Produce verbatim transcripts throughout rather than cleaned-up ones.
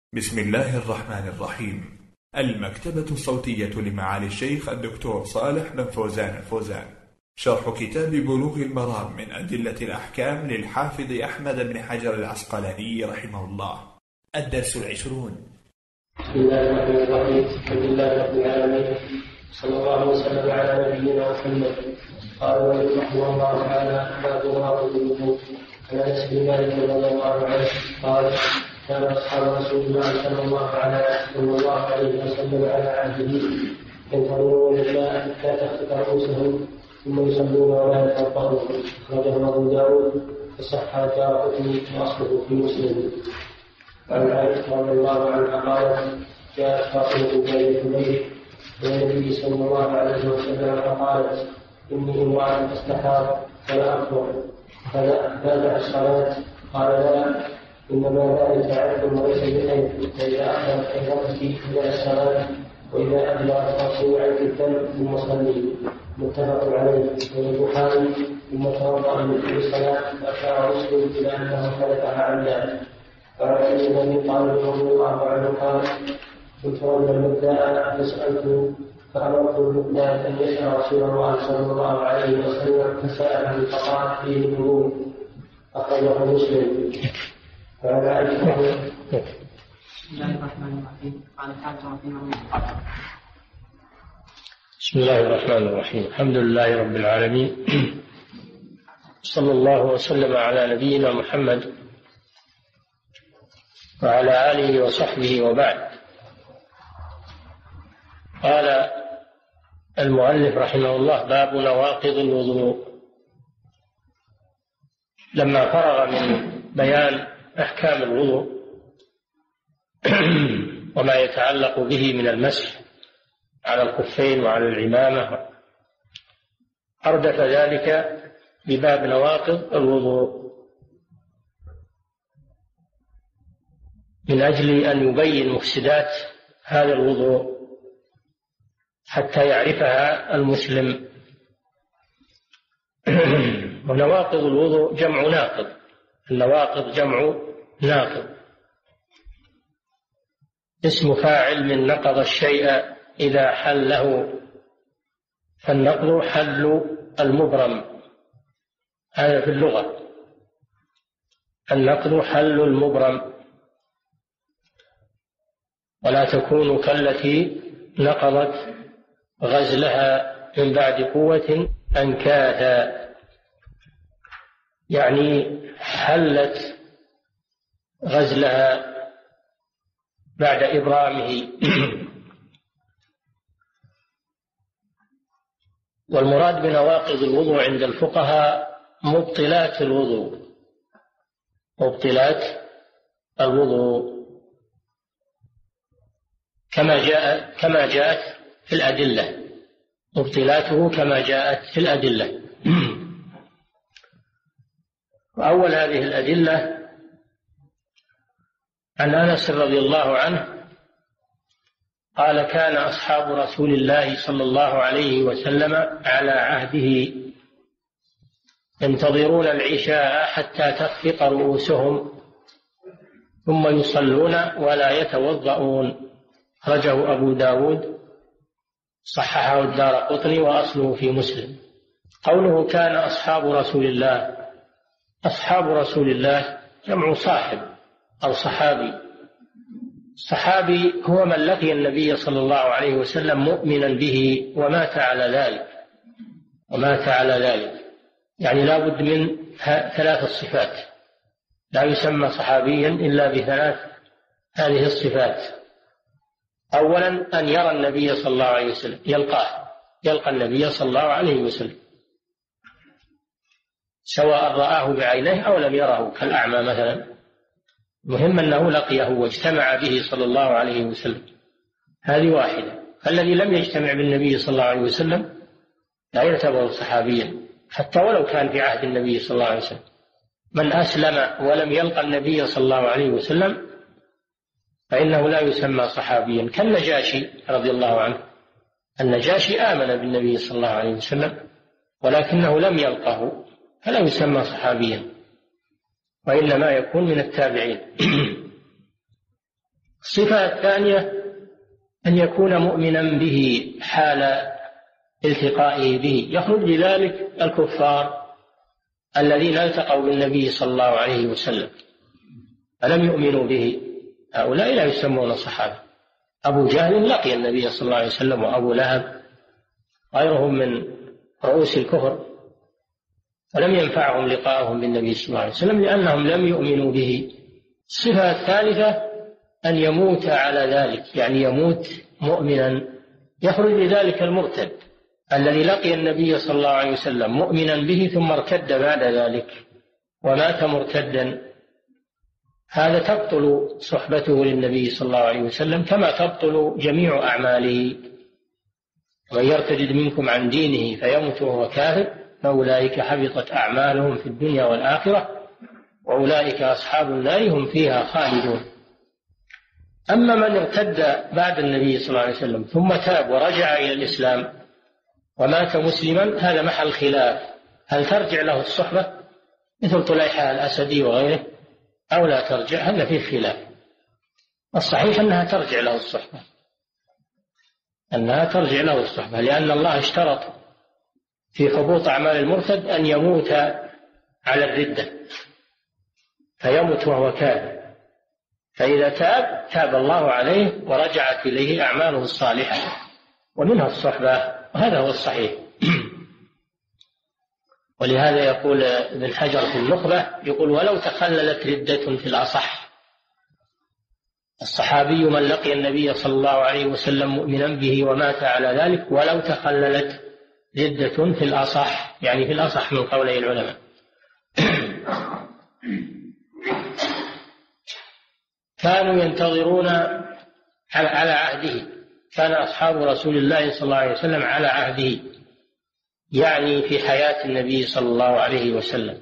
بسم الله الرحمن الرحيم. المكتبة الصوتية لمعالي الشيخ الدكتور صالح بن فوزان الفوزان، شرح كتاب بلوغ المرام من أدلة الأحكام للحافظ أحمد بن حجر العسقلاني رحمه الله. الدرس العشرون. بسم الله الرحمن الرحيم. الحمد لله رب العالمين، صلى الله وسلم على نبينا محمد. قال رحمه الله تعالى: باب مواقف الوضوء. عن انس بن مالك رضي الله عنه قال: كان اصحاب رسول الله صلى الله عليه وسلم على عهده ينتظرون الماء حتى تخفق رؤوسهم ثم يصلون ولا يتوضؤون. اخرجه ابو داود وصححه الدارقطني واصله في مسلم. وعن عائشه رضي الله عنها قالت: جاءت فاطمه بنت حبيب الى النبي صلى الله عليه وسلم فقالت: اني امراه استحاض فلا اطهر فبدأ الصلاه. قال: لا، إنما ذلك عبد وليس بخير، فإذا أخذت حيضتك إلى الصلاة وإذا أبلغت رسول الدم ثم صلي. متفق عليه. والبخاري ثم توضأ من كل صلاة فأشار مسلم إلى أنه حدثها عن ذلك. وعن علي بن أبي طالب رضي الله عنه قال: كنت رجلا مبدأ فسألت فأمرت المبدأ أن يسأل رسول الله صلى الله عليه وسلم فسأله فقال: فيه الوضوء. أخرجه مسلم. بسم الله الرحمن الرحيم. قال الحافظ رحمه الله: بسم الله الرحمن الرحيم. الحمد لله رب العالمين، صلى الله وسلم على نبينا محمد وعلى آله وصحبه وبعد. قال المؤلف رحمه الله: باب نواقض الوضوء. لما فرغ من بيان أحكام الوضوء وما يتعلق به من المسح على الخفين وعلى العمامة، أردف ذلك بباب نواقض الوضوء من أجل أن يبين مفسدات هذا الوضوء حتى يعرفها المسلم. ونواقض الوضوء جمع ناقض. النواقض جمع ناقض، اسم فاعل من نقض الشيء إذا حله، فالنقض حل المبرم، هذا في اللغة. النقض حل المبرم، ولا تكون كالتي نقضت غزلها من بعد قوة أنكاثا، يعني حلت غزلها بعد إبرامه. والمراد بنواقض الوضوء عند الفقهاء مبطلات الوضوء، مبطلات الوضوء كما جاء كما جاءت في الأدلة، مبطلاته كما جاءت في الأدلة. وأول هذه الأدلة عن أنس رضي الله عنه قال: كان أصحاب رسول الله صلى الله عليه وسلم على عهده ينتظرون العشاء حتى تخفق رؤوسهم ثم يصلون ولا يتوضؤون. أخرجه أبو داود، صححه الدارقطني وأصله في مسلم. قوله كان أصحاب رسول الله، أصحاب رسول الله جمع صاحب أو صحابي. الصحابي هو من لقي النبي صلى الله عليه وسلم مؤمنا به ومات على ذلك، ومات على ذلك يعني لا بد من ثلاث الصفات، لا يسمى صحابيا إلا بثلاث هذه الصفات. أولا أن يرى النبي صلى الله عليه وسلم، يلقاه، يلقى النبي صلى الله عليه وسلم، سواء رآه بعينيه أو لم يره كالأعمى مثلا، مهم أنه لقيه واجتمع به صلى الله عليه وسلم. هذه واحدة. الذي لم يجتمع بالنبي صلى الله عليه وسلم لا يعتبر صحابيا حتى ولو كان في عهد النبي صلى الله عليه وسلم. من أسلم ولم يلقى النبي صلى الله عليه وسلم فإنه لا يسمى صحابيا، كالنجاشي رضي الله عنه. النجاشي آمن بالنبي صلى الله عليه وسلم ولكنه لم يلقه، فلا يسمى صحابيا، وإنما يكون من التابعين. الصفة الثانية أن يكون مؤمنا به حال التقائه به، يخرج بذلك الكفار الذين التقوا بالنبي صلى الله عليه وسلم فلم يؤمنوا به، هؤلاء لا يسمون صحابة. أبو جهل لقي النبي صلى الله عليه وسلم، وأبو لهب غيرهم من رؤوس الكفر، فلم ينفعهم لقاءهم بالنبي صلى الله عليه وسلم لأنهم لم يؤمنوا به. الصفة الثالثة أن يموت على ذلك، يعني يموت مؤمنا، يخرج بذلك المرتد الذي لقي النبي صلى الله عليه وسلم مؤمنا به ثم ارتد بعد ذلك ومات مرتدا، هذا تبطل صحبته للنبي صلى الله عليه وسلم كما تبطل جميع أعماله. ومن يرتد منكم عن دينه فيمت وهو كافر فأولئك حبطت أعمالهم في الدنيا والآخرة وأولئك أصحاب النار هم فيها خالدون. أما من ارتد بعد النبي صلى الله عليه وسلم ثم تاب ورجع إلى الإسلام ومات مسلما، هذا محل خلاف، هل ترجع له الصحبة مثل طليحة الأسدي وغيره أو لا ترجع؟ هذا فيه خلاف. الصحيح أنها ترجع له الصحبة، أنها ترجع له الصحبة، لأن الله اشترط في حبوط أعمال المرتد أن يموت على الردة فيموت وهو كافر، فإذا تاب تاب الله عليه ورجعت إليه أعماله الصالحة ومنها الصحبة، وهذا هو الصحيح. ولهذا يقول ابن حجر في النخبة، يقول ولو تخللت ردة في الأصح، الصحابي من لقي النبي صلى الله عليه وسلم مؤمنا به ومات على ذلك ولو تخللت ردة في الأصح، يعني في الأصح من قولي العلماء. كانوا ينتظرون على عهده، كان أصحاب رسول الله صلى الله عليه وسلم على عهده، يعني في حياة النبي صلى الله عليه وسلم،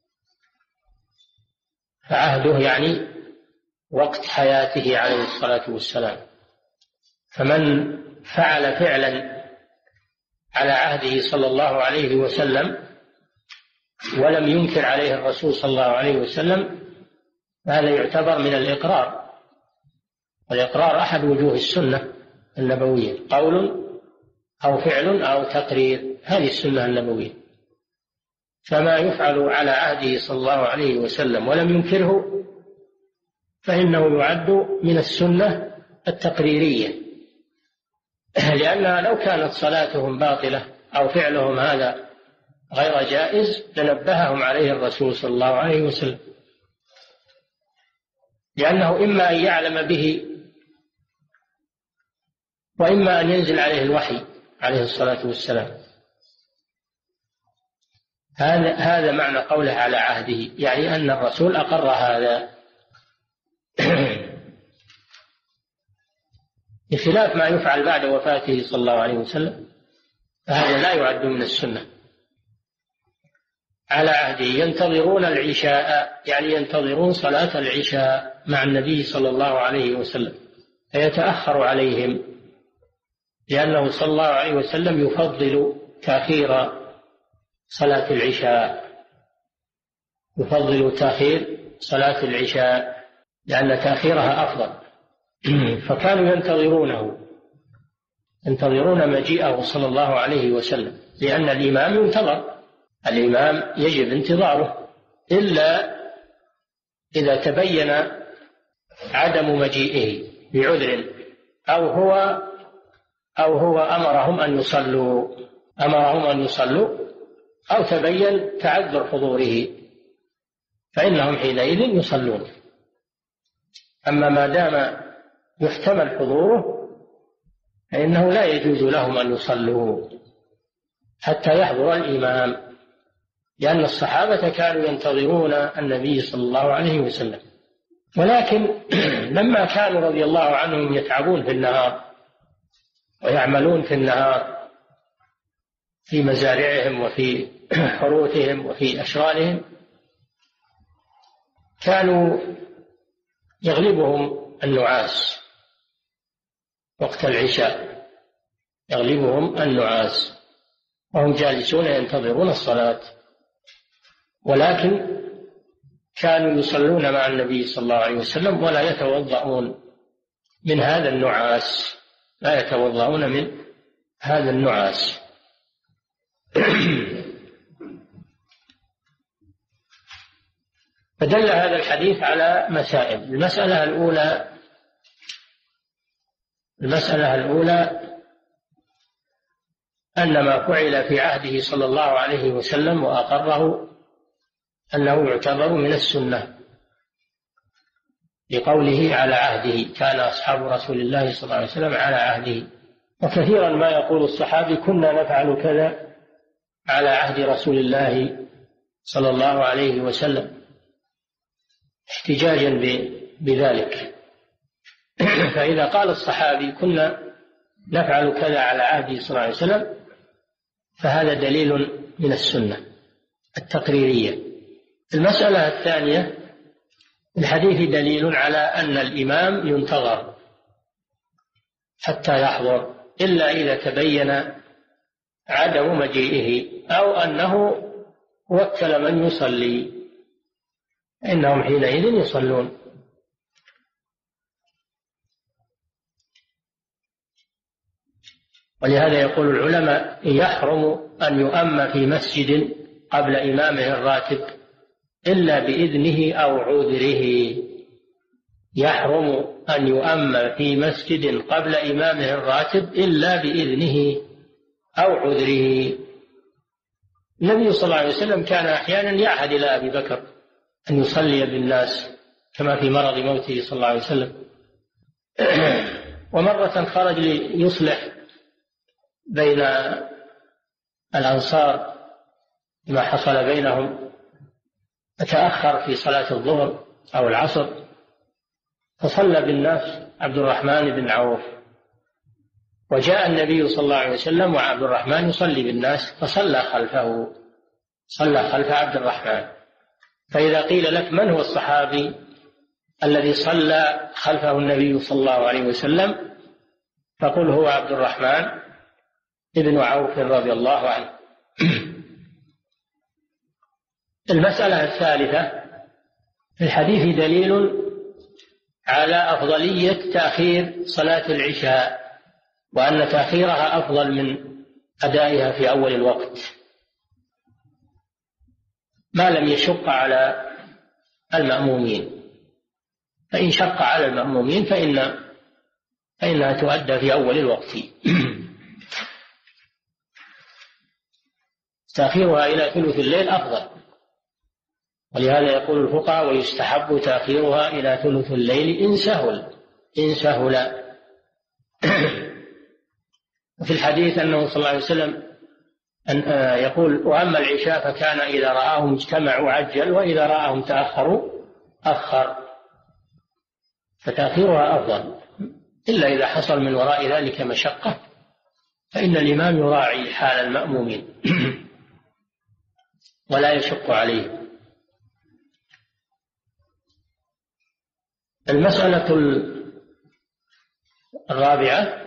فعهده يعني وقت حياته عليه الصلاة والسلام. فمن فعل فعلا على عهده صلى الله عليه وسلم ولم ينكر عليه الرسول صلى الله عليه وسلم هذا يعتبر من الإقرار، والإقرار أحد وجوه السنة النبوية، قول أو فعل أو تقرير، هذه السنة النبوية. فما يفعل على عهده صلى الله عليه وسلم ولم ينكره فإنه يعد من السنة التقريرية، لأنها لو كانت صلاتهم باطلة أو فعلهم هذا غير جائز لنبههم عليه الرسول صلى الله عليه وسلم، لأنه إما أن يعلم به وإما أن ينزل عليه الوحي عليه الصلاة والسلام. هذا هذا معنى قوله على عهده، يعني أن الرسول أقر هذا بخلاف ما يفعل بعد وفاته صلى الله عليه وسلم، فهذا لا يعد من السنة. على عهده ينتظرون العشاء، يعني ينتظرون صلاة العشاء مع النبي صلى الله عليه وسلم، فيتأخر عليهم، لأنه صلى الله عليه وسلم يفضل تأخير صلاة العشاء، يفضل تأخير صلاة العشاء لأن تأخيرها أفضل. فكانوا ينتظرونه ينتظرون مجيئه صلى الله عليه وسلم، لأن الإمام ينتظر، الإمام يجب انتظاره إلا إذا تبين عدم مجيئه بعذر أو هو أو هو أمرهم أن يصلوا أمرهم أن يصلوا أو تبين تعذر حضوره فإنهم حينئذ يصلون. أما ما دام يحتمل حضوره فإنه لا يجوز لهم أن يصلوا حتى يحضر الإمام، لأن الصحابة كانوا ينتظرون النبي صلى الله عليه وسلم. ولكن لما كانوا رضي الله عنهم يتعبون في النهار ويعملون في النهار في مزارعهم وفي حروثهم وفي أشغالهم، كانوا يغلبهم النعاس وقت العشاء، يغلبهم النعاس وهم جالسون ينتظرون الصلاة، ولكن كانوا يصلون مع النبي صلى الله عليه وسلم ولا يتوضؤون من هذا النعاس، لا يتوضؤون من هذا النعاس. فدل هذا الحديث على مسائل. المسألة الأولى المسألة الأولى أن ما فعل في عهده صلى الله عليه وسلم وأقره أنه يعتبر من السنة، لقوله على عهده، كان أصحاب رسول الله صلى الله عليه وسلم على عهده. وكثيرا ما يقول الصحابي كنا نفعل كذا على عهد رسول الله صلى الله عليه وسلم، احتجاجا بذلك. فإذا قال الصحابي كنا نفعل كذا على عهده صلى الله عليه وسلم فهذا دليل من السنة التقريرية. المسألة الثانية، الحديث دليل على أن الإمام ينتظر حتى يحضر إلا إذا تبين عدم مجيئه أو أنه وكل من يصلي، إنهم حينئذ يصلون. ولهذا يقول العلماء يحرم أن يؤم في مسجد قبل إمامه الراتب إلا بإذنه أو عذره. يحرم أن يؤم في مسجد قبل إمامه الراتب إلا بإذنه أو عذره. النبي صلى الله عليه وسلم كان أحيانا يعهد إلى أبي بكر أن يصلي بالناس كما في مرض موته صلى الله عليه وسلم. ومرة خرج ليصلح بين الأنصار ما حصل بينهم، فتأخر في صلاة الظهر أو العصر، فصلى بالناس عبد الرحمن بن عوف، وجاء النبي صلى الله عليه وسلم وعبد الرحمن يصلي بالناس فصلى خلفه، صلى خلف عبد الرحمن. فإذا قيل لك من هو الصحابي الذي صلى خلفه النبي صلى الله عليه وسلم، فقل هو عبد الرحمن ابن عوف رضي الله عنه. المسألة الثالثة، في الحديث دليل على أفضلية تأخير صلاة العشاء، وأن تأخيرها أفضل من أدائها في أول الوقت ما لم يشق على المأمومين. فإن شق على المأمومين فإن فإنها تؤدى في أول الوقت. تأخيرها إلى ثلث الليل أفضل، ولهذا يقول الفقهاء ويستحب تأخيرها إلى ثلث الليل إن سهل إن سهل. وفي الحديث أنه صلى الله عليه وسلم أن يقول وأما العشاء فكان إذا رآهم اجتمعوا عجل وإذا رآهم تأخروا أخر، فتأخيرها أفضل، إلا إذا حصل من وراء ذلك مشقة فإن الإمام يراعي حال المأمومين ولا يشق عليه. المسألة الرابعة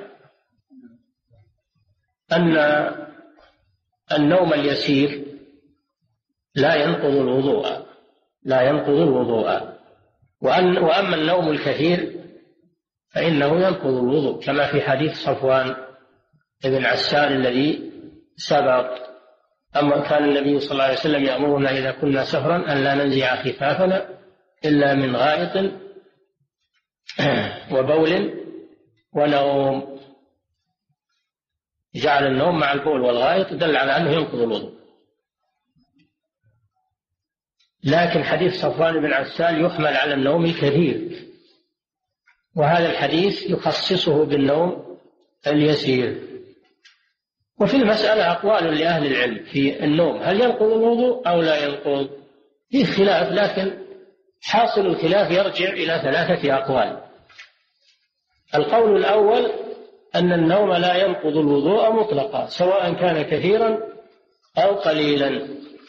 أن النوم اليسير لا ينقض الوضوء لا ينقض الوضوء وأن وأما النوم الكثير فإنه ينقض الوضوء، كما في حديث صفوان بن عسال الذي سبق. أما كان النبي صلى الله عليه وسلم يأمرنا إذا كنا سفرا أن لا ننزع خفافنا إلا من غائط وبول ونوم. جعل النوم مع البول والغائط دل على أنه ينقض الوضوء. لكن حديث صفوان بن عسال يحمل على النوم الكثير، وهذا الحديث يخصصه بالنوم اليسير. وفي المسألة أقوال لأهل العلم في النوم، هل ينقض الوضوء أو لا ينقض؟ فيه خلاف، لكن حاصل الخلاف يرجع إلى ثلاثة أقوال. القول الأول أن النوم لا ينقض الوضوء مطلقا سواء كان كثيرا أو قليلا،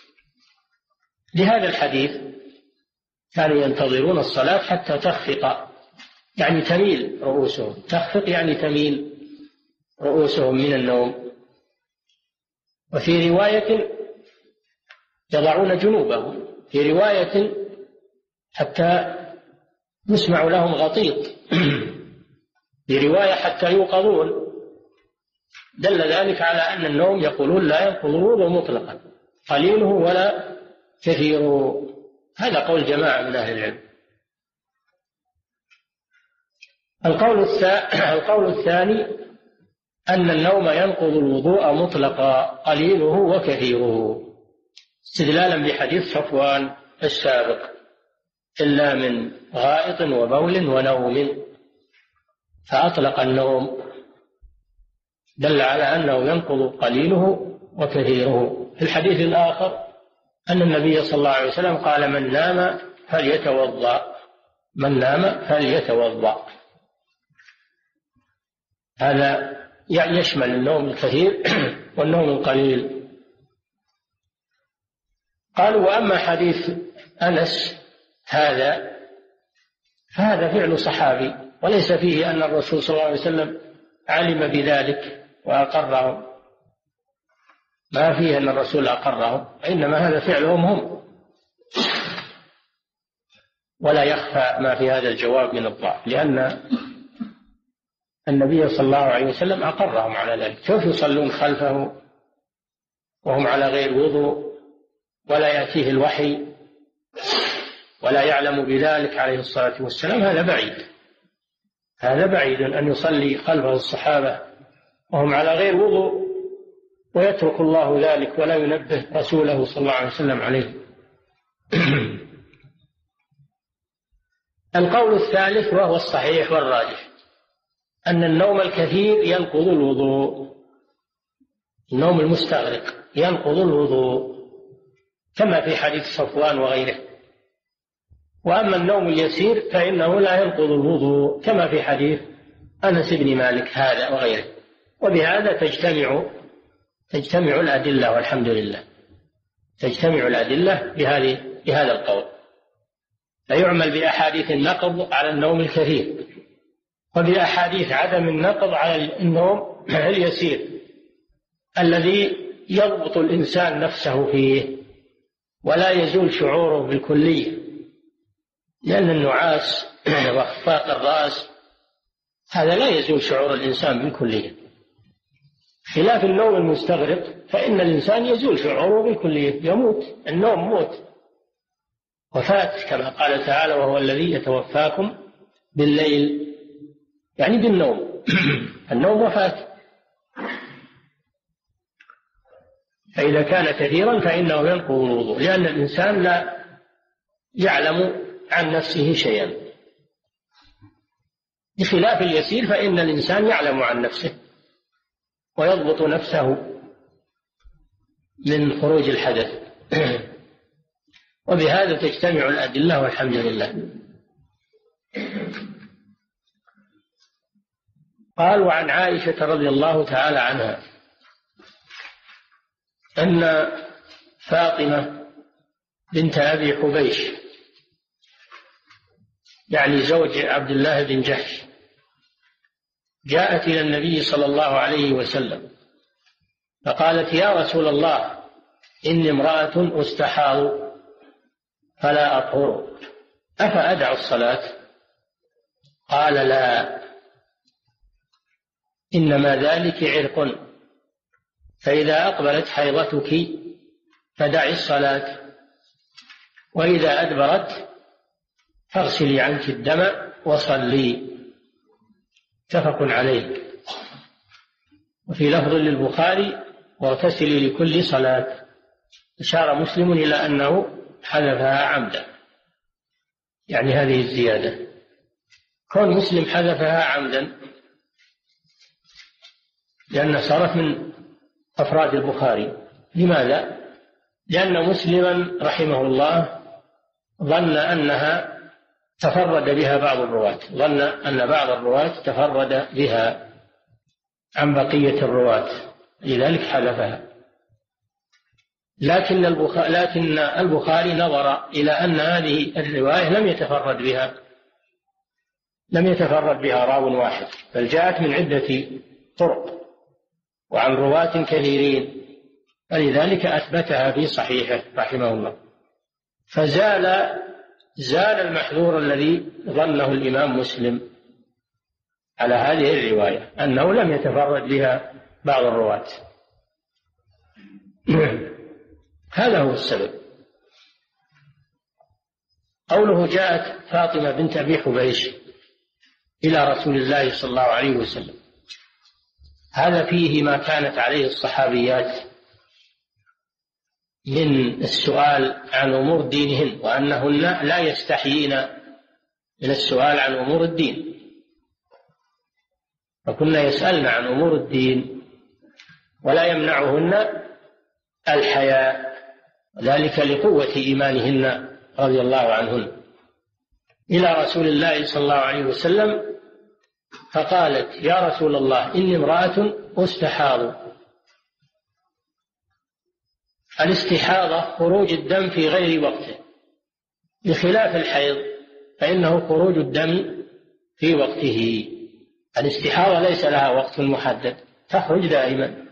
لهذا الحديث كانوا ينتظرون الصلاة حتى تخفق، يعني تميل رؤوسهم، تخفق يعني تميل رؤوسهم من النوم. وفي رواية يضعون جنوبهم، في رواية حتى يسمع لهم غطيط برواية حتى يوقظون، دل ذلك على أن النوم يقولون لا ينقض الوضوء مطلقا، قليله ولا كثيره. هذا قول جماعة من أهل العلم. القول القول الثاني أن النوم ينقض الوضوء مطلقا قليله وكثيره، استدلالا بحديث صفوان السابق: إلا من غائط وبول ونوم، فأطلق النوم، دل على أنه ينقض قليله وكثيره. في الحديث الآخر أن النبي صلى الله عليه وسلم قال: من نام فليتوضأ، من نام فليتوضأ. هذا يشمل النوم الكثير والنوم القليل. قالوا: وأما حديث أنس هذا فهذا فعل صحابي، وليس فيه أن الرسول صلى الله عليه وسلم علم بذلك وأقرهم، ما فيه أن الرسول أقرهم، إنما هذا فعلهم هم، ولا يخفى ما في هذا الجواب من الضعف، لأن النبي صلى الله عليه وسلم أقرهم على ذلك. كيف يصلون خلفه وهم على غير وضوء ولا يأتيه الوحي ولا يعلم بذلك عليه الصلاة والسلام؟ هذا بعيد، هذا بعيد أن يصلي خلفه الصحابة وهم على غير وضوء ويترك الله ذلك ولا ينبه رسوله صلى الله عليه وسلم عليه. القول الثالث وهو الصحيح والراجح أن النوم الكثير ينقض الوضوء، النوم المستغرق ينقض الوضوء كما في حديث صفوان وغيره. وأما النوم اليسير فإنه لا ينقض الوضوء كما في حديث أنس بن مالك هذا وغيره. وبهذا تجتمع تجتمع الأدلة، والحمد لله تجتمع الأدلة بهذه بهذا القول، فيعمل بأحاديث النقض على النوم الكثير وبأحاديث عدم النقض على النوم اليسير الذي يضبط الإنسان نفسه فيه ولا يزول شعوره بالكلية، لأن النعاس واخفاق الرأس هذا لا يزول شعور الإنسان بالكلية، خلاف النوم المستغرق فإن الإنسان يزول شعوره بالكلية، يموت، النوم موت وفاة، كما قال تعالى: وهو الذي يتوفاكم بالليل، يعني بالنوم. النوم وفاة. فإذا كان كثيرا فإنه ينقض الوضوء، لأن الإنسان لا يعلم عن نفسه شيئا، بخلاف اليسير فإن الإنسان يعلم عن نفسه ويضبط نفسه من خروج الحدث. وبهذا تجتمع الأدلة، والحمد لله. قال: وعن عائشة رضي الله تعالى عنها أن فاطمة بنت أبي حبيش، يعني زوج عبد الله بن جحش، جاءت إلى النبي صلى الله عليه وسلم فقالت: يا رسول الله، إني امرأة أستحاض فلا أطهر، أفأدع الصلاة؟ قال: لا، إنما ذلك عرق، فإذا أقبلت حيضتك فدعي الصلاة، وإذا أدبرت فاغسلي عنك الدم وصلي. متفق عليه. وفي لفظ للبخاري: واغتسلي لكل صلاة. أشار مسلم إلى أنه حذفها عمدا، يعني هذه الزيادة، كون مسلم حذفها عمدا لأنها صارت من أفراد البخاري. لماذا؟ لأن مسلما رحمه الله ظن أنها تفرد بها بعض الرواة، ظن أن بعض الرواة تفرد بها عن بقية الرواة، لذلك حذفها. لكن البخاري, لكن البخاري نظر إلى أن هذه الرواية لم يتفرد بها لم يتفرد بها راو واحد، بل جاءت من عدة طرق وعن رواة كثيرين، فلذلك أثبتها في صحيحه رحمه الله. فزال زال المحذور الذي ظنه الإمام مسلم، على هذه الرواية أنه لم يتفرد بها بعض الرواة. هذا هو السبب. قوله جاءت فاطمة بنت أبي حبيش إلى رسول الله صلى الله عليه وسلم، هذا فيه ما كانت عليه الصحابيات من السؤال عن أمور دينهن، وأنهن لا يستحيين من السؤال عن أمور الدين، فكنا يسألن عن أمور الدين ولا يمنعهن الحياء، ذلك لقوة إيمانهن رضي الله عنهن، إلى رسول الله صلى الله عليه وسلم فقالت: يا رسول الله إني امرأة أستحاض. الاستحاضة خروج الدم في غير وقته، بخلاف الحيض فإنه خروج الدم في وقته. الاستحاضة ليس لها وقت محدد، تخرج دائما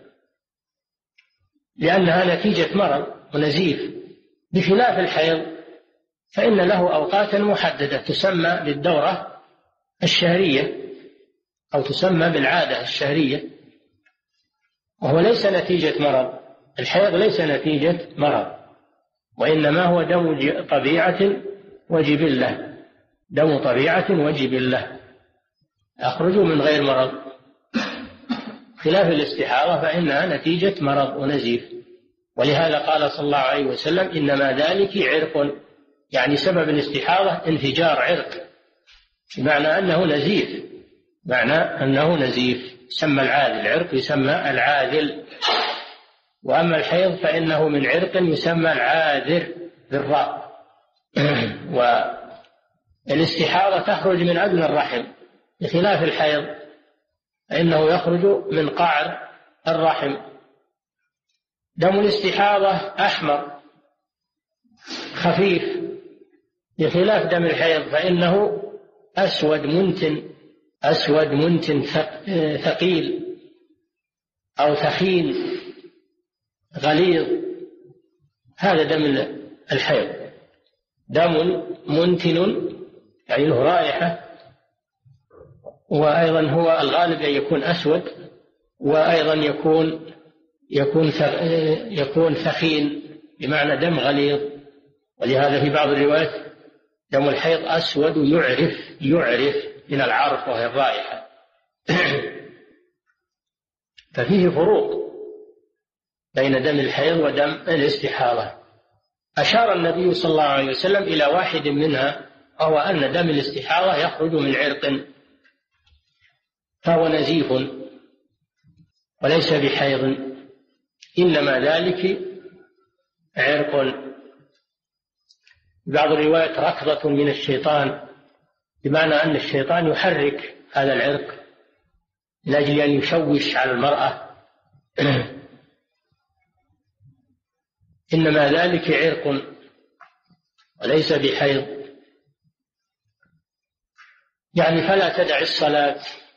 لأنها نتيجة مرض ونزيف، بخلاف الحيض فإن له أوقاتا محددة تسمى بالدورة الشهرية أو تسمى بالعادة الشهرية، وهو ليس نتيجة مرض. الحيض ليس نتيجة مرض، وإنما هو دم طبيعة وجبلة، دم طبيعة وجبلة أخرج من غير مرض، خلاف الاستحاضة فإنها نتيجة مرض ونزيف. ولهذا قال صلى الله عليه وسلم: إنما ذلك عرق، يعني سبب الاستحاضة انفجار عرق، بمعنى أنه نزيف، معنى أنه نزيف يسمى العاذل، العرق يسمى العاذل. وأما الحيض فإنه من عرق يسمى العاذر بالراء. والاستحاضة تخرج من أدنى الرحم، بخلاف الحيض فإنه يخرج من قعر الرحم. دم الاستحاضة أحمر خفيف، بخلاف دم الحيض فإنه أسود منتن، أسود منتن ثقيل أو ثخين غليظ. هذا دم الحيض، دم منتن يعني له رائحة، وأيضا هو الغالب أن يكون أسود، وأيضا يكون يكون يكون ثخين بمعنى دم غليظ. ولهذا في بعض الروايات دم الحيض أسود يعرف يعرف من العرف وهي الرائحة. ففيه فروق بين دم الحيض ودم الاستحاضة. أشار النبي صلى الله عليه وسلم إلى واحد منها، وهو أن دم الاستحاضة يخرج من عرق فهو نزيف وليس بحيض، إنما ذلك عرق. بعض الروايات ركضة من الشيطان، بمعنى أن الشيطان يحرك هذا العرق من أجل أن يشوش على المرأة. إنما ذلك عرق وليس بحيض. يعني فلا تدع الصلاة.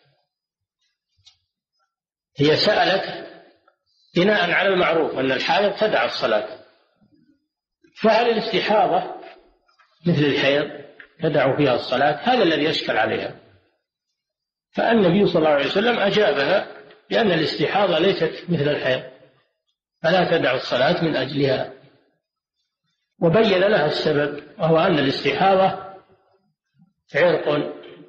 هي سألت بناء على المعروف أن الحائض تدع الصلاة، فهل الاستحاضة مثل الحيض تدع فيها الصلاة؟ هذا الذي يشكل عليها. فالنبي صلى الله عليه وسلم أجابها بأن الاستحاضة ليست مثل الحيض فلا تدع الصلاة من أجلها، وبين لها السبب، وهو أن الاستحاضة عرق.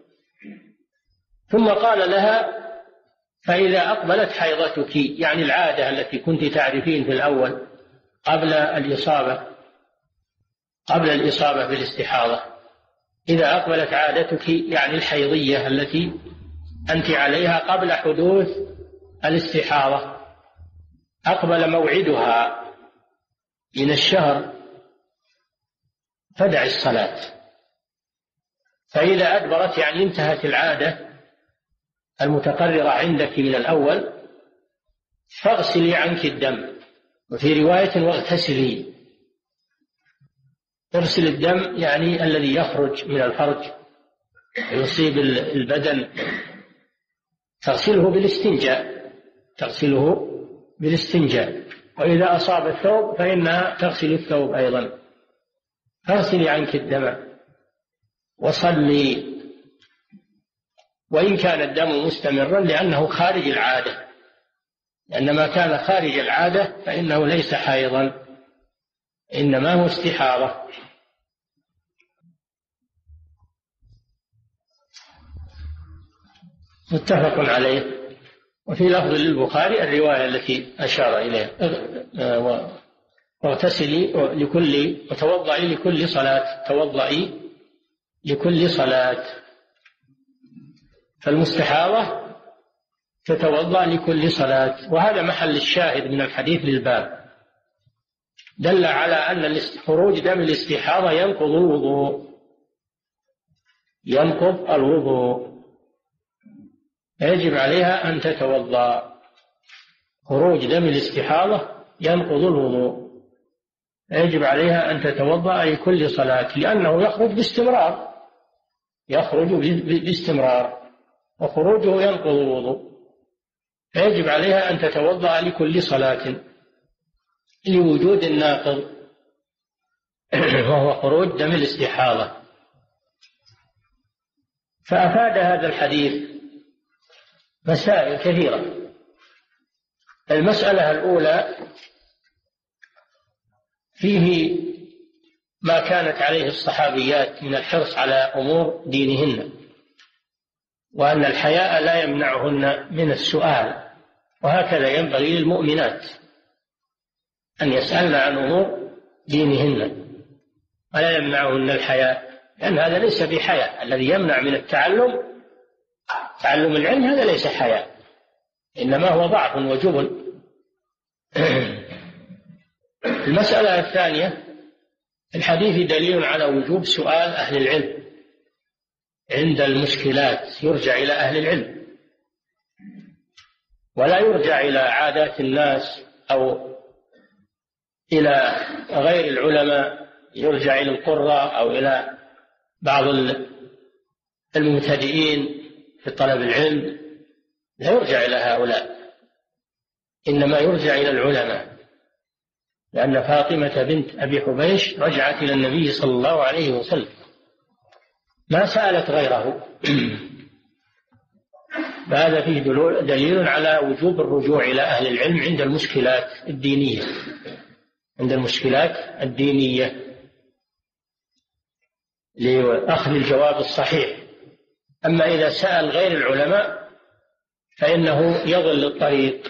ثم قال لها: فإذا أقبلت حيضتك، يعني العادة التي كنت تعرفين في الأول قبل الإصابة قبل الإصابة بالاستحاضة، إذا أقبلت عادتك يعني الحيضية التي أنت عليها قبل حدوث الاستحاضة، أقبل موعدها من الشهر، فدع الصلاة. فإذا أدبرت يعني انتهت العادة المتقررة عندك من الأول، فاغسلي عنك الدم. وفي رواية: واغتسلي. اغسل الدم يعني الذي يخرج من الفرج يصيب البدن، تغسله بالاستنجاء تغسله بالاستنجاء وإذا أصاب الثوب فإنها تغسل الثوب أيضا. فاغسلي عنك الدم وصلي. وإن كان الدم مستمرا لأنه خارج العادة، لأن ما كان خارج العادة فإنه ليس حيضا، إنما هو استحاضة. متفق عليه. وفي لفظ للبخاري الرواية التي أشار إليها: واغتسلي لكل وتوضئي لكل صلاة، توضئي لكل صلاة. فالمستحاضة تتوضأ لكل صلاة، وهذا محل الشاهد من الحديث للباب، دل على أن خروج دم الاستحاضة ينقض الوضوء، ينقض الوضوء، يجب عليها أن تتوضأ. خروج دم الاستحاضة ينقض الوضوء، يجب عليها أن تتوضأ لكل صلاة، لأنه يخرج باستمرار، يخرج باستمرار وخروجه ينقض الوضوء، فيجب عليها أن تتوضأ لكل صلاة لوجود الناقض وهو خروج دم الاستحاضة. فأفاد هذا الحديث مسائل كثيرة. المسألة الأولى فيه ما كانت عليه الصحابيات من الحرص على أمور دينهن، وأن الحياء لا يمنعهن من السؤال، وهكذا ينبغي للمؤمنات أن يسألن عن أمور دينهن ولا يمنعهن الحياء، لأن هذا ليس بحياء. الذي يمنع من التعلم تعلم العلم هذا ليس حياء، إنما هو ضعف وجبن. المسألة الثانية: الحديث دليل على وجوب سؤال أهل العلم عند المشكلات، يرجع إلى أهل العلم ولا يرجع إلى عادات الناس أو إلى غير العلماء، يرجع إلى القراء أو إلى بعض المبتدئين في طلب العلم، لا يرجع إلى هؤلاء، إنما يرجع إلى العلماء. لأن فاطمة بنت أبي حبيش رجعت إلى النبي صلى الله عليه وسلم، ما سألت غيره. فهذا فيه دليل على وجوب الرجوع إلى أهل العلم عند المشكلات الدينية، عند المشكلات الدينية لأخذ الجواب الصحيح. أما إذا سأل غير العلماء فإنه يضل الطريق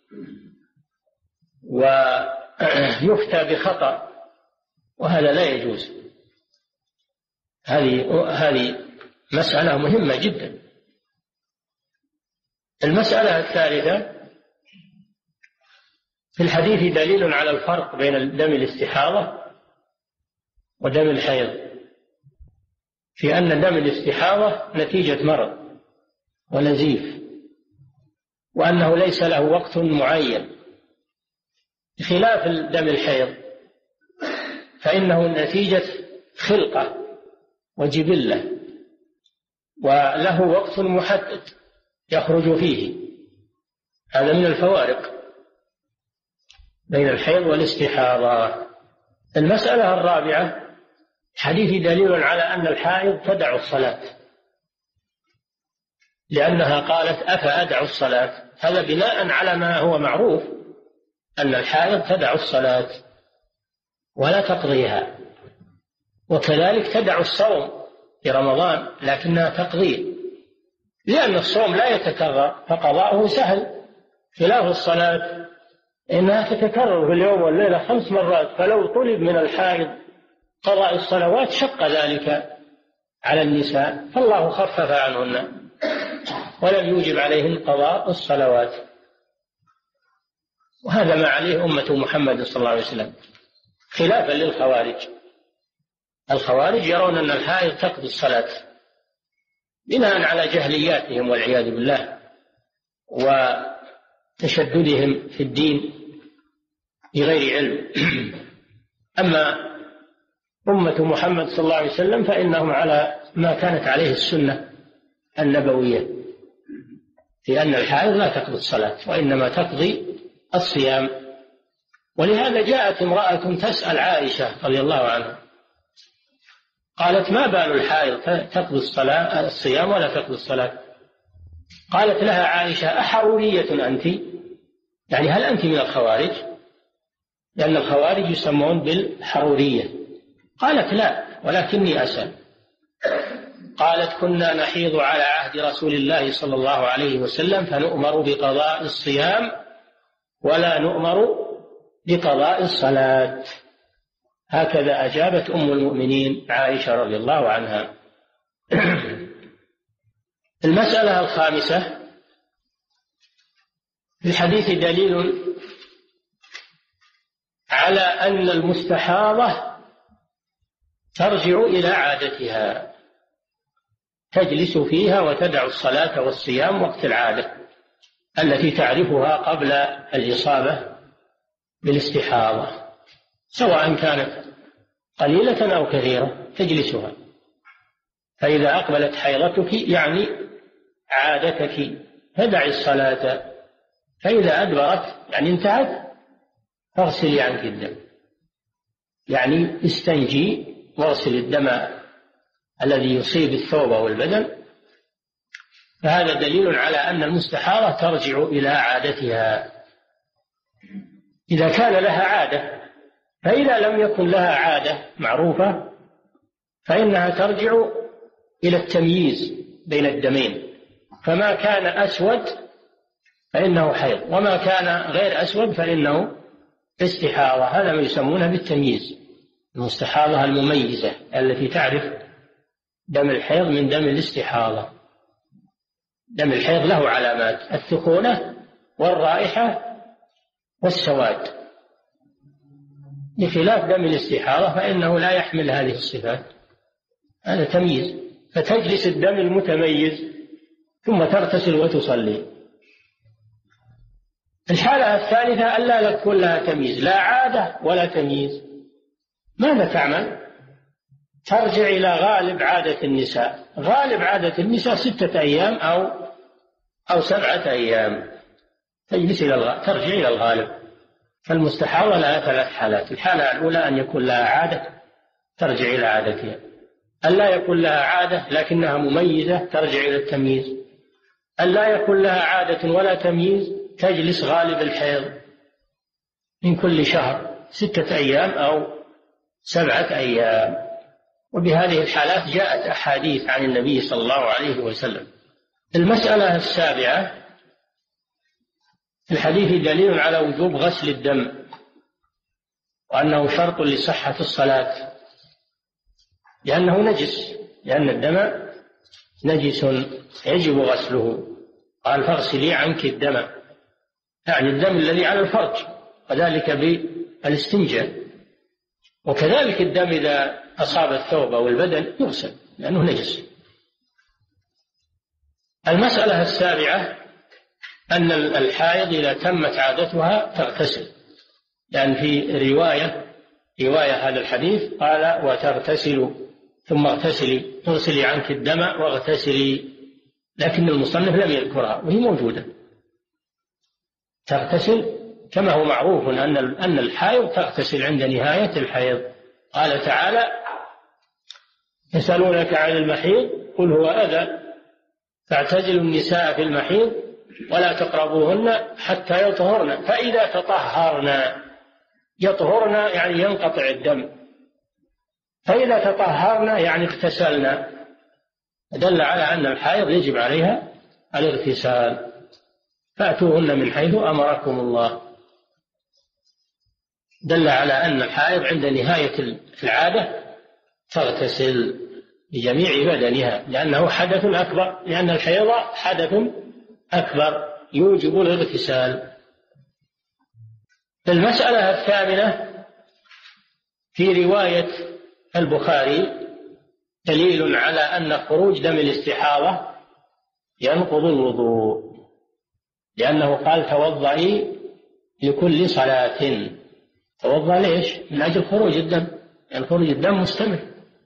ويفتى بخطأ، وهذا لا يجوز. هذه هذه مسألة مهمة جدا. المسألة الثالثة: في الحديث دليل على الفرق بين دم الاستحاضة ودم الحيض، في أن دم الاستحاضة نتيجة مرض ونزيف، وأنه ليس له وقت معين، بخلاف دم الحيض فإنه نتيجة خلقة وجبلة، وله وقت محدد يخرج فيه. هذا من الفوارق بين الحيض والاستحاضة. المسألة الرابعة: حديث دليل على أن الحائض تدع الصلاة، لأنها قالت: أفأدع الصلاة. هذا بناء على ما هو معروف أن الحائض تدع الصلاة ولا تقضيها، وكذلك تدع الصوم في رمضان لكنها تقضيه، لأن الصوم لا يتكرر فقضاؤه سهل، خلاف الصلاة إنها تتكرر في اليوم والليلة خمس مرات، فلو طلب من الحائض قضاء الصلوات شق ذلك على النساء، فالله خفف عنهن ولم يوجب عليهن قضاء الصلوات. وهذا ما عليه أمة محمد صلى الله عليه وسلم، خلافا للخوارج. الخوارج يرون أن الحائض تقضي الصلاة بناء على جهلياتهم والعياذ بالله وتشددهم في الدين بغير علم. أما أمة محمد صلى الله عليه وسلم فإنهم على ما كانت عليه السنة النبوية، في أن الحائض لا تقضي الصلاة وإنما تقضي الصيام. ولهذا جاءت امرأة تسأل عائشة رضي الله عنها، قالت: ما بال الحائض تقضي الصلاة الصيام ولا تقضي الصلاة؟ قالت لها عائشة: أحرورية أنت؟ يعني هل أنت من الخوارج؟ لأن الخوارج يسمون بالحرورية. قالت: لا، ولكني أسأل. قالت: كنا نحيض على عهد رسول الله صلى الله عليه وسلم فنؤمر بقضاء الصيام ولا نؤمر بقضاء الصلاة. هكذا أجابت أم المؤمنين عائشة رضي الله عنها. المسألة الخامسة: في الحديث دليل على أن المستحاضة ترجع إلى عادتها، تجلس فيها وتدع الصلاة والصيام وقت العادة التي تعرفها قبل الإصابة بالاستحاضة، سواء كانت قليلة أو كثيرة تجلسها. فإذا أقبلت حيضتك يعني عادتك فدعي الصلاة، فإذا أدبرت يعني انتهت فاغسلي عنك الدم، يعني استنجي واغسل الدم الذي يصيب الثوب والبدن. فهذا دليل على أن المستحاضة ترجع إلى عادتها إذا كان لها عادة. فإذا لم يكن لها عادة معروفة فإنها ترجع إلى التمييز بين الدمين، فما كان أسود فإنه حيض، وما كان غير أسود فإنه استحاضة. هذا ما يسمونه بالتمييز، المستحاضة المميزة التي تعرف دم الحيض من دم الاستحاضة. دم الحيض له علامات: الثخونة والرائحة والسواد، بخلاف دم الاستحاضة فإنه لا يحمل هذه الصفات. هذا تمييز. فتجلس الدم المتميز ثم تغتسل وتصلي. الحالة الثالثة ألا يكون لها تمييز، لا عادة ولا تمييز. ماذا تعمل؟ ترجع إلى غالب عادة النساء. غالب عادة النساء ستة أيام أو أو سبعة أيام. تجلس إلى الغالب، ترجع إلى الغالب. فالمستحاضة لها ثلاث حالات: الحالة الأولى أن يكون لها عادة ترجع إلى عادتها، أن لا يكون لها عادة لكنها مميزة ترجع إلى التمييز، أن لا يكون لها عادة ولا تمييز تجلس غالب الحيض من كل شهر ستة أيام أو سبعة أيام. وبهذه الحالات جاءت أحاديث عن النبي صلى الله عليه وسلم. المسألة السابعة: في الحديث دليل على وجوب غسل الدم وأنه شرط لصحة الصلاة، لأنه نجس، لأن الدم نجس يجب غسله. قال: فاغسلي عنك الدم، يعني الدم الذي على الفرج، وذلك بالاستنجاء. وكذلك الدم إذا أصاب الثوب أو البدن يغسل لأنه نجس. المسألة السابعة: أن الحائض إذا تمت عادتها تغتسل، لأن في رواية رواية هذا الحديث قال: وتغتسل ثم اغتسلي، تغسلي عنك الدم واغتسلي، لكن المصنف لم يذكرها وهي موجودة. تغتسل كما هو معروف أن أن الحائض تغتسل عند نهاية الحيض. قال تعالى: يسألونك عن المحيض قل هو أذى فاعتزلوا النساء في المحيض ولا تقربوهن حتى يطهرن فإذا تطهرن. يطهرن يعني ينقطع الدم، فإذا تطهرن يعني اغتسلن. دل على أن الحائض يجب عليها الاغتسال. فأتوهن من حيث أمركم الله. دل على أن الحائض عند نهاية العادة تغتسل بجميع بدنها، لأنه حدث أكبر، لأن الحيض حدث أكبر يوجب الاغتسال. المسألة الثامنة: في رواية البخاري دليل على أن خروج دم الاستحاضة ينقض الوضوء، لأنه قال: توضئي لكل صلاة. توضأ ليش؟ من أجل خروج الدم، يعني خروج الدم مستمر.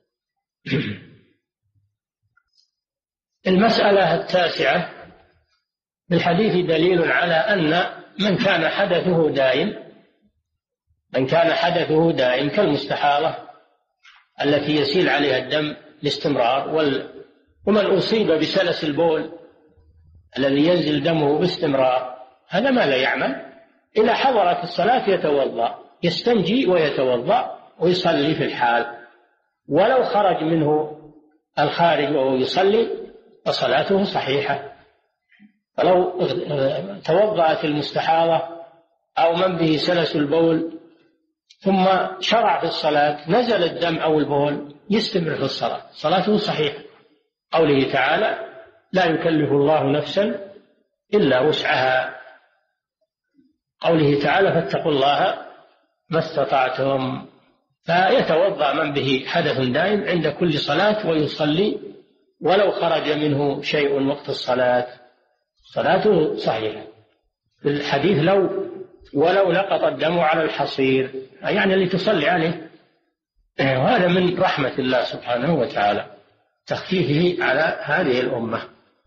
المسألة التاسعة: بالحديث دليل على أن من كان حدثه دائم من كان حدثه دائم كالمستحاضة التي يسيل عليها الدم باستمرار، ومن أصيب بسلس البول الذي ينزل دمه باستمرار، هذا ما لا يعمل. إذا حضرت الصلاة يتوضأ، يستنجي ويتوضأ ويصلي في الحال، ولو خرج منه الخارج وهو يصلي فصلاته صحيحة. فلو توضأت المستحاضة أو من به سلس البول ثم شرع في الصلاة نزل الدم أو البول يستمر في الصلاة، صلاته صحيحة. قوله تعالى: لا يكلف الله نفسا إلا وسعها. قوله تعالى: فاتقوا الله ما استطعتم. فيتوضأ من به حدث دائم عند كل صلاة ويصلي ولو خرج منه شيء وقت الصلاة، صلاته صحيحة. في الحديث: لو ولو لقط الدم على الحصير، يعني اللي تصلي عليه. وهذا من رحمة الله سبحانه وتعالى، تخفيفه على هذه الأمة.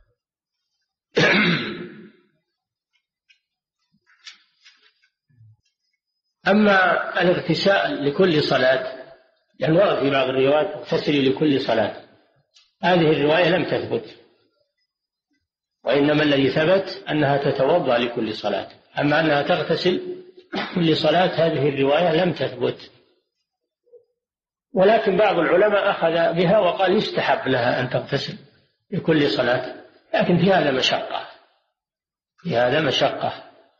أما الاغتسال لكل صلاة، يعني ورد في بعض الروايات: اغتسلي لكل صلاة، هذه الرواية لم تثبت، وإنما الذي ثبت أنها تتوضأ لكل صلاة. أما أنها تغتسل كل صلاة هذه الرواية لم تثبت. ولكن بعض العلماء أخذ بها وقال يستحب لها أن تغتسل لكل صلاة، لكن في هذا مشقة، في هذا مشقة.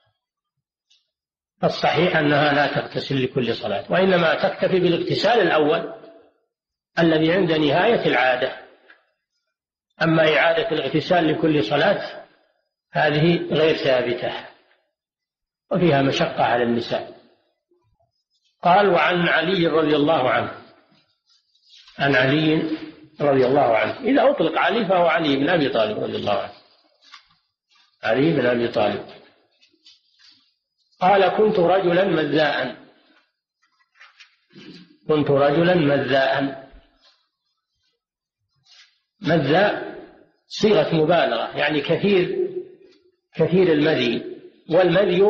الصحيح أنها لا تغتسل لكل صلاة، وإنما تكتفي بالاغتسال الأول الذي عند نهاية العادة. أما إعادة الاغتسال لكل صلاة هذه غير ثابتة وفيها مشقة على النساء. قال: وعن علي رضي الله عنه، عن علي رضي الله عنه. إذا أطلق علي فهو علي بن أبي طالب رضي الله عنه، علي بن أبي طالب. قال: كنت رجلا مذاء، كنت رجلا مذاء. مذاء صيغة مبالغة، يعني كثير كثير المذي، والمذي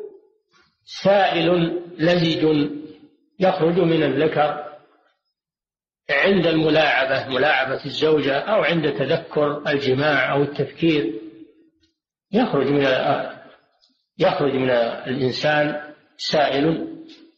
سائل لزج يخرج من الذكر عند الملاعبة، ملاعبة الزوجة، أو عند تذكر الجماع أو التفكير، يخرج من يخرج من الإنسان سائل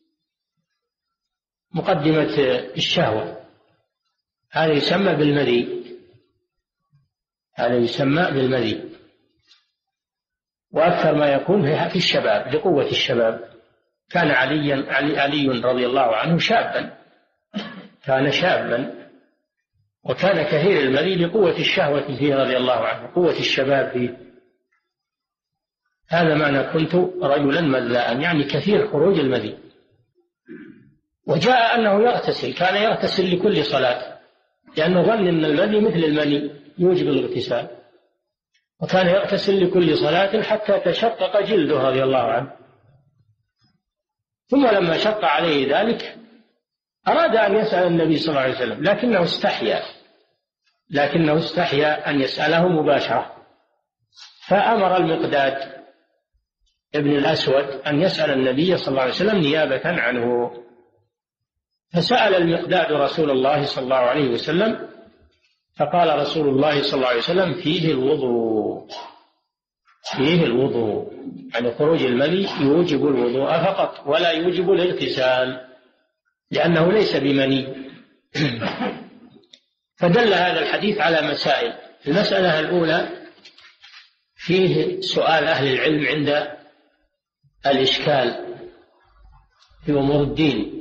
مقدمة الشهوة، هذا يسمى بالمذي، هذا يسمى بالمذي. وأكثر ما يكون في الشباب لقوة الشباب. كان علي علي, علي رضي الله عنه شابا، كان شابا وكان كثير المذي لقوة الشهوة فيه رضي الله عنه، قوة الشباب فيه. هذا معنى كنت رجلا مذاء، يعني كثير خروج المذي. وجاء أنه يغتسل، كان يغتسل لكل صلاة، لأنه ظن أن المذي مثل المني يوجب الاغتسال، وكان يغتسل لكل صلاة حتى تشقق جلده رضي الله عنه. ثم لما شق عليه ذلك أراد أن يسأل النبي صلى الله عليه وسلم، لكنه استحيا لكنه استحيا أن يسأله مباشرة، فأمر المقداد ابن الأسود أن يسأل النبي صلى الله عليه وسلم نيابة عنه. فسأل المقداد رسول الله صلى الله عليه وسلم، فقال رسول الله صلى الله عليه وسلم: فيه الوضوء، فيه الوضوء، يعني خروج المذي يوجب الوضوء فقط ولا يوجب الاغتسال، لأنه ليس بمني. فدل هذا الحديث على مسائل. المسألة الأولى فيه سؤال أهل العلم عند الإشكال في أمور الدين.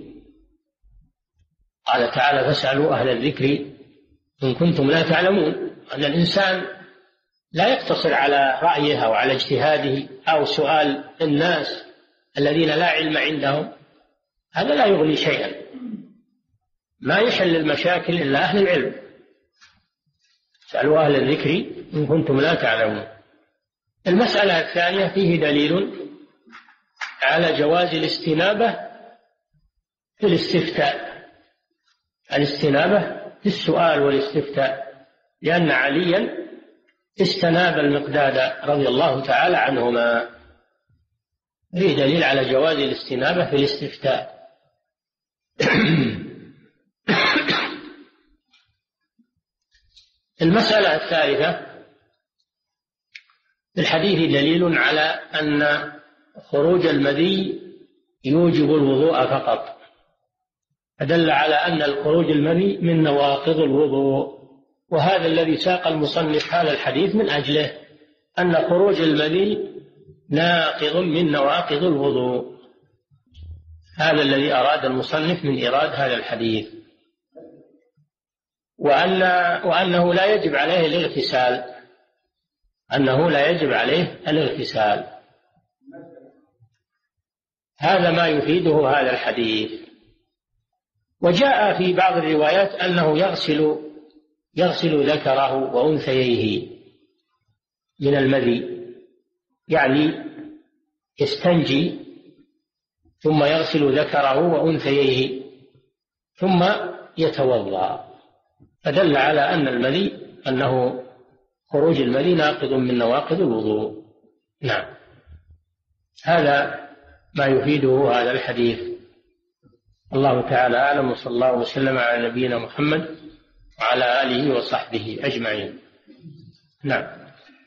قال تعالى: فاسألوا أهل الذكر إن كنتم لا تعلمون. أن الإنسان لا يقتصر على رأيه أو على اجتهاده أو سؤال الناس الذين لا علم عندهم، هذا لا يغني شيئا، ما يحل المشاكل إلا أهل العلم. اسألوا أهل الذكر إن كنتم لا تعلمون. المسألة الثانية فيه دليل على جواز الاستنابة في الاستفتاء، الاستنابة في السؤال والاستفتاء، لأن عليا استناب المقداد رضي الله تعالى عنهما. فيه دليل على جواز الاستنابة في الاستفتاء. المسألة الثالثة الحديث دليل على أن خروج المذي يوجب الوضوء فقط، فدل على أن الخروج المذي من نواقض الوضوء، وهذا الذي ساق المصنف هذا الحديث من أجله، أن خروج المذي ناقض من نواقض الوضوء. هذا الذي أراد المصنف من إيراد هذا الحديث، وأن وأنه لا يجب عليه الاغتسال، أنه لا يجب عليه الاغتسال. هذا ما يفيده هذا الحديث. وجاء في بعض الروايات أنه يغسل يغسل ذكره وأنثييه من المذي، يعني يستنجي ثم يغسل ذكره وأنثييه ثم يتوضأ، فدل على أن المذي أنه خروج المذي ناقض من نواقض الوضوء. نعم، هذا ما يفيده هذا الحديث. الله تعالى أعلم، وصلى الله وسلم على نبينا محمد وعلى آله وصحبه أجمعين. نعم.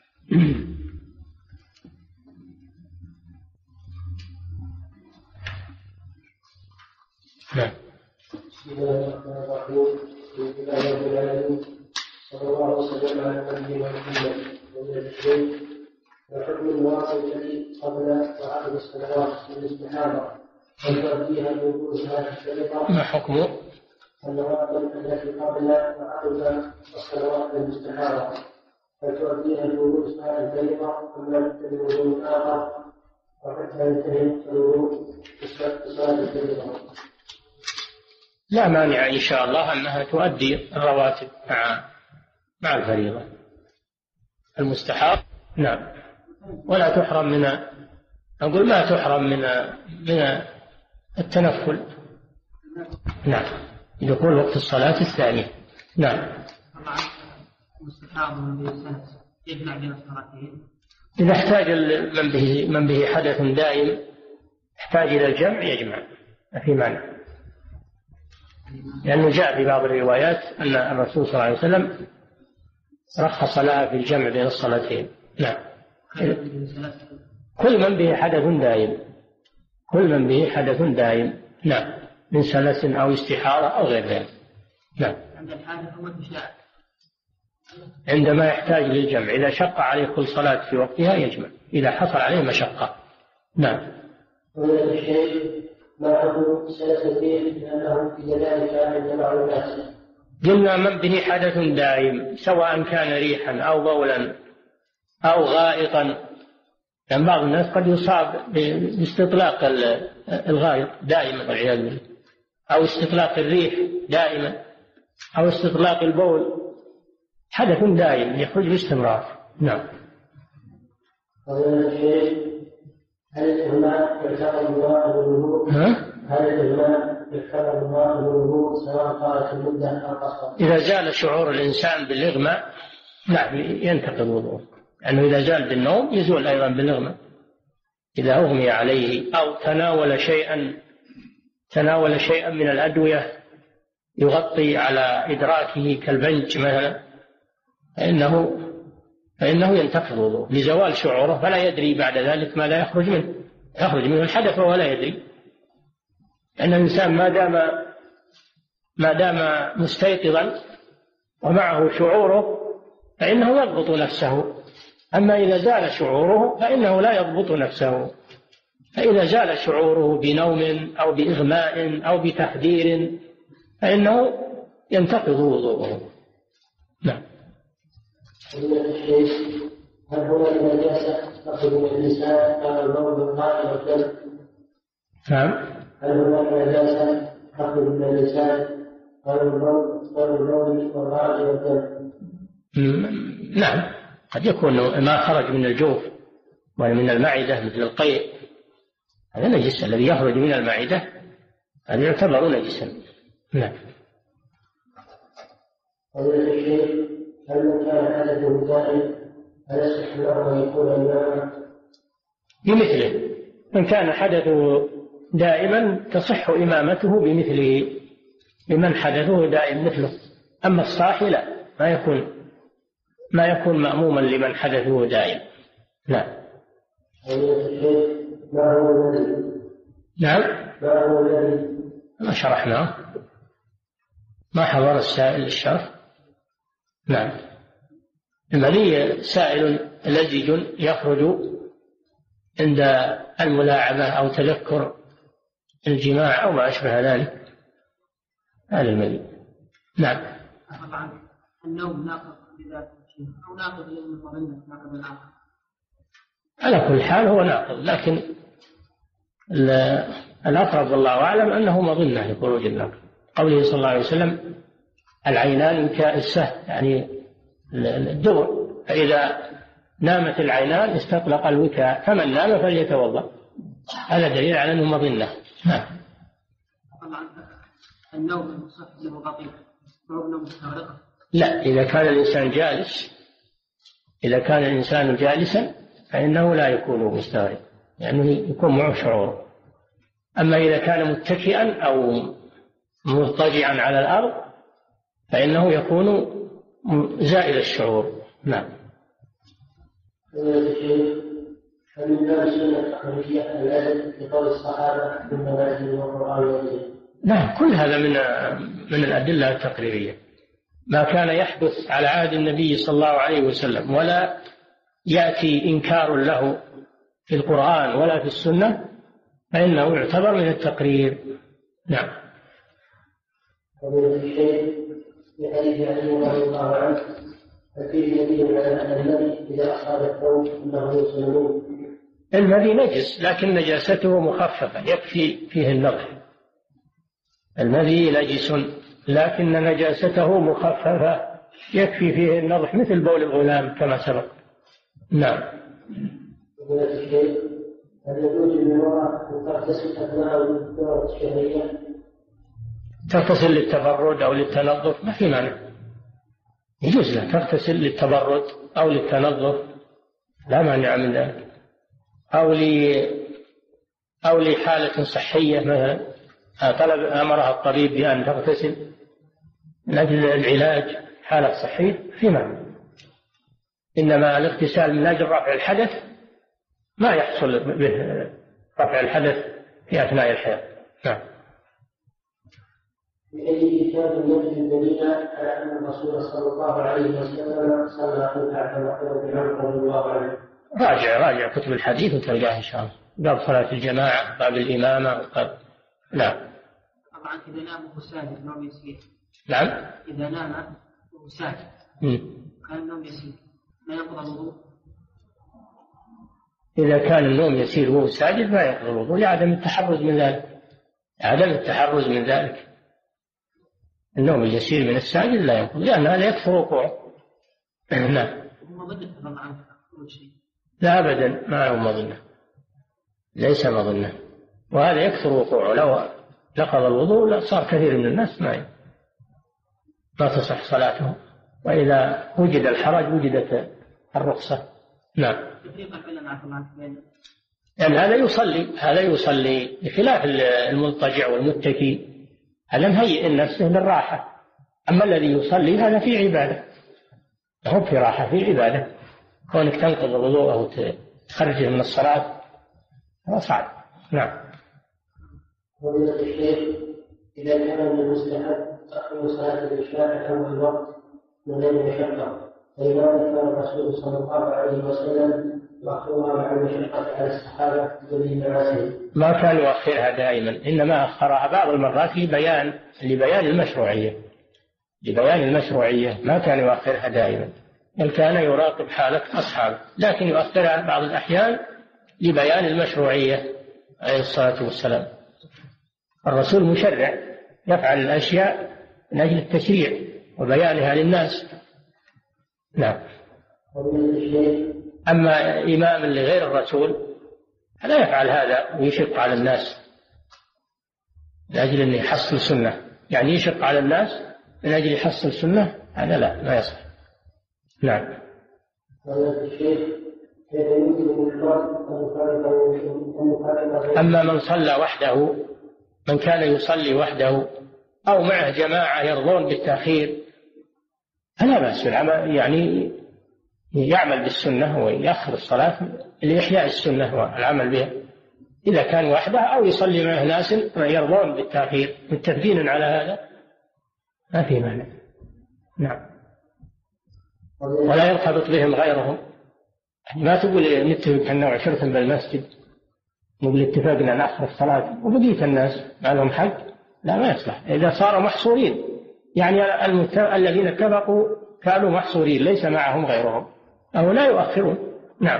نعم. بسم الله الرحمن الرحيم. الحمد لله رب العالمين، صلى الله وسلم على نبينا محمد وعلى آله. وحكم الواصل الذي قبل وعقد الصلوات من الاستحاضة هل تؤديها الوضوء هذه الشريطة؟ ما حكمه؟ النوافل التي قبل وعقد الصلوات من الاستحاضة هل تؤديها الوضوء هذه الشريطة أم لا تؤدي الوضوء آخر وحتى ينتهي الوضوء بصلاة الشريطة؟ لا مانع إن شاء الله أنها تؤدي الرواتب مع مع الفريضة المستحاض. نعم، ولا تحرم من، أقول ما تحرم من من التنفل. نعم، دخول وقت الصلاة الثانية. نعم. المستحاض من به سنة يجمع بين الصلاتين. إذا احتاج من به من به حدث دائم يحتاج إلى الجمع يجمع، ما في مانع، لأنه جاء في بعض الروايات أن الرسول صلى الله عليه وسلم رخص لها في الجمع بين الصلاتين. نعم. كل من به حدث دائم، كل من به حدث دائم. نعم، من سلس أو استحارة أو غير ذلك. نعم. عند الحادث والتشاء، عندما يحتاج للجمع، إذا شق عليه كل صلاة في وقتها يجمع، إذا حصل عليه مشقة. نعم. وهذا الشيء ما حكم سلس الريح لأنه في ذلك عند بعض الناس؟ قلنا من به حدث دائم سواء كان ريحا أو بولا أو غائطا، لأن بعض الناس قد يصاب باستطلاق الغائط دائما والعياذ بالله، أو استطلاق الريح دائما، أو استطلاق البول، حدث دائم يخرج باستمرار. نعم. وهذا الشيء هل الإغماء يعتبر مواء الوضوء؟ هل الإغماء يعتبر مواء الوضوء سواء طالت المدة أو قصرت؟ إذا زال شعور الإنسان بالإغماء نعم ينتقض وضوءه، لأنه إذا زال بالنوم يزول أيضا بالإغماء. إذا أغمي عليه أو تناول شيئا تناول شيئا من الأدوية يغطي على إدراكه كالبنج مثلا، فإنه فإنه ينتقض وضوءه لزوال شعوره، فلا يدري بعد ذلك ما لا يخرج منه، يخرج منه الحدث ولا يدري. لأن الإنسان ما دام ما دام مستيقظا ومعه شعوره فإنه يضبط نفسه، أما إذا زال شعوره فإنه لا يضبط نفسه. فإذا زال شعوره بنوم أو بإغماء أو بتخدير فإنه ينتقض وضوءه. نعم. هل هناك نجاسة تخرج من اللسان أو البول والغائط والدم؟ نعم. هل هناك نجاسة تخرج من اللسان أو البول والغائط والدم؟ نعم، قد يكون ما خرج من الجوف ومن المعدة مثل القيء، هذا نجس، الذي يخرج من المعدة هذا يعتبر نجسا. نعم. هذا الشيء هل من كان حدثه دائم هل يصح له أن يكون إماما؟ بمثله، من كان حدثه دائما تصح إمامته بمثله، لمن حدثه دائم مثله. أما الصاحي لا، ما يكون ما يكون مأموما لمن حدثه دائم. لا. ما هو الذي نعم. ما هو الذي ما شرحناه، ما حضر السائل الشرح. نعم. المني سائل لزج يخرج عند الملاعبة أو تذكر الجماع أو ما أشبه ذلك، هذا المني. نعم. طبعا النوم ناقض بذاته أو ناقض للمطمئن ناقض الآخر. على كل حال هو ناقض، لكن الأقرب والله أعلم أنه مظنة لخروج الناقض. قوله صلى الله عليه وسلم: العينان وكاء السهم، يعني الدبر، فإذا نامت العينان استطلق الوكاء، فمن نام فليتوضأ. هذا دليل على أنه مظنة. نعم. طبعا النوم المصح له بقية هو نوم مستغرقة. لا، إذا كان الإنسان جالس إذا كان الإنسان جالسا فإنه لا يكون مستغرق، لأنه يعني يكون معه شعور. أما إذا كان متكئا أو مضطجعا على الأرض فإنه يكون زائل الشعور. نعم. فمن باب السنة التقليدية الأدب لقول الصحابة من منازل والقرآن والدين. نعم، كل هذا من من الأدلة التقريرية. ما كان يحدث على عهد النبي صلى الله عليه وسلم ولا يأتي إنكار له في القرآن ولا في السنة فإنه يعتبر من التقرير. نعم. ومن الشيء في حديث علي رضي الله عنه: ففيه نبي على النبي إذا أصاب الثوب أنه يسلمون. المذي نجس لكن نجاسته مخففة، يكفي فيه النضح. المذي نجس لكن نجاسته مخففة، يكفي فيه النضح مثل بول الغلام كما سبق. نعم. ومن الشيء هل يجوز للمرأة أن تغتسل أثناء الدورة الشهرية؟ تغتسل للتبرد أو للتنظف ما في مانع، يجوز لها تغتسل للتبرد أو للتنظف، لا مانع من ذلك، أو لي أو لحالة صحية مثلا طلب أمرها الطبيب بأن تغتسل من أجل العلاج حالة صحية في مانع. إنما الاغتسال من أجل رفع الحدث ما يحصل به رفع الحدث في أثناء الحيض. نعم. بأي كتاب المسجد المدينة على أن الرسول صلى الله عليه وسلم صلى خلفه محمد عمر رضي الله عنه؟ راجع راجع كتب الحديث وتلقاه إن شاء الله، باب صلاة الجماعة، باب الإمامة، باب. نعم. طبعا إذا نام وهو ساجد نوم يسير. نعم. إذا نام وهو ساجد كان النوم يسير ما ينقض الوضوء. إذا كان النوم يسير وهو ساجد ما ينقض الوضوء لعدم التحرز من ذلك، عدم التحرز من ذلك. النوم اليسير من الساجد لا ينقض لأن هذا يكثر وقوعه. نعم. لا أبدا ما هو مظنة، ليس مظنة، وهذا يكثر وقوعه. لو نقض الوضوء صار كثير من الناس ما ما تصح صلاته، وإذا وجد الحرج وجدت الرخصة. نعم. يعني هذا يصلي هذا يصلي بخلاف المضطجع والمتكي، هذا مهيئ نفسه للراحة. أما الذي يصلي هذا في عبادة، هو في راحة في عبادة. كونك تنقض الوضوء أو تخرجه من الصلاة هذا صعب. نعم. ومن الشيخ إذا كان من المستحب تأخير صلاة العشاء عن أول الوقت من غير مشقة، فلماذا كان الرسول صلى الله عليه وسلم يؤخرها مع المشقة على الصحابة بدليل نمازهم؟ ما كان يؤخرها دائما، إنما أخرها بعض المرات لبيان لبيان المشروعية لبيان المشروعية ما كان يؤخرها دائما، بل كان يراقب حالة أصحابه، لكن يؤخرها بعض الأحيان لبيان المشروعية عليه الصلاة والسلام. الرسول مشرع يفعل الأشياء من أجل التشريع وبيانها للناس. نعم. أما إمام لغير الرسول لا يفعل هذا ويشق على الناس لأجل أن يحصل سنة، يعني يشق على الناس من أجل يحصل سنة، هذا لا ما يصح. نعم. أما من صلى وحده، من كان يصلي وحده أو معه جماعة يرضون بالتأخير فلا بأس بالعمل، يعني يعمل بالسنة ويأخر الصلاة لإحياء السنة والعمل بها إذا كان وحده، أو يصلي معه ناس يرضون بالتأخير متفقين على هذا ما في مانع. نعم. ولا يرتبط بهم غيرهم، ما تقول نتفق أنه عشرة بالمسجد نقول اتفقنا نأخر الصلاة وبقية الناس ما لهم حق، لا ما يصلح. إذا صاروا محصورين يعني المت... الذين اتفقوا كانوا محصورين ليس معهم غيرهم أو لا يؤخرون. نعم.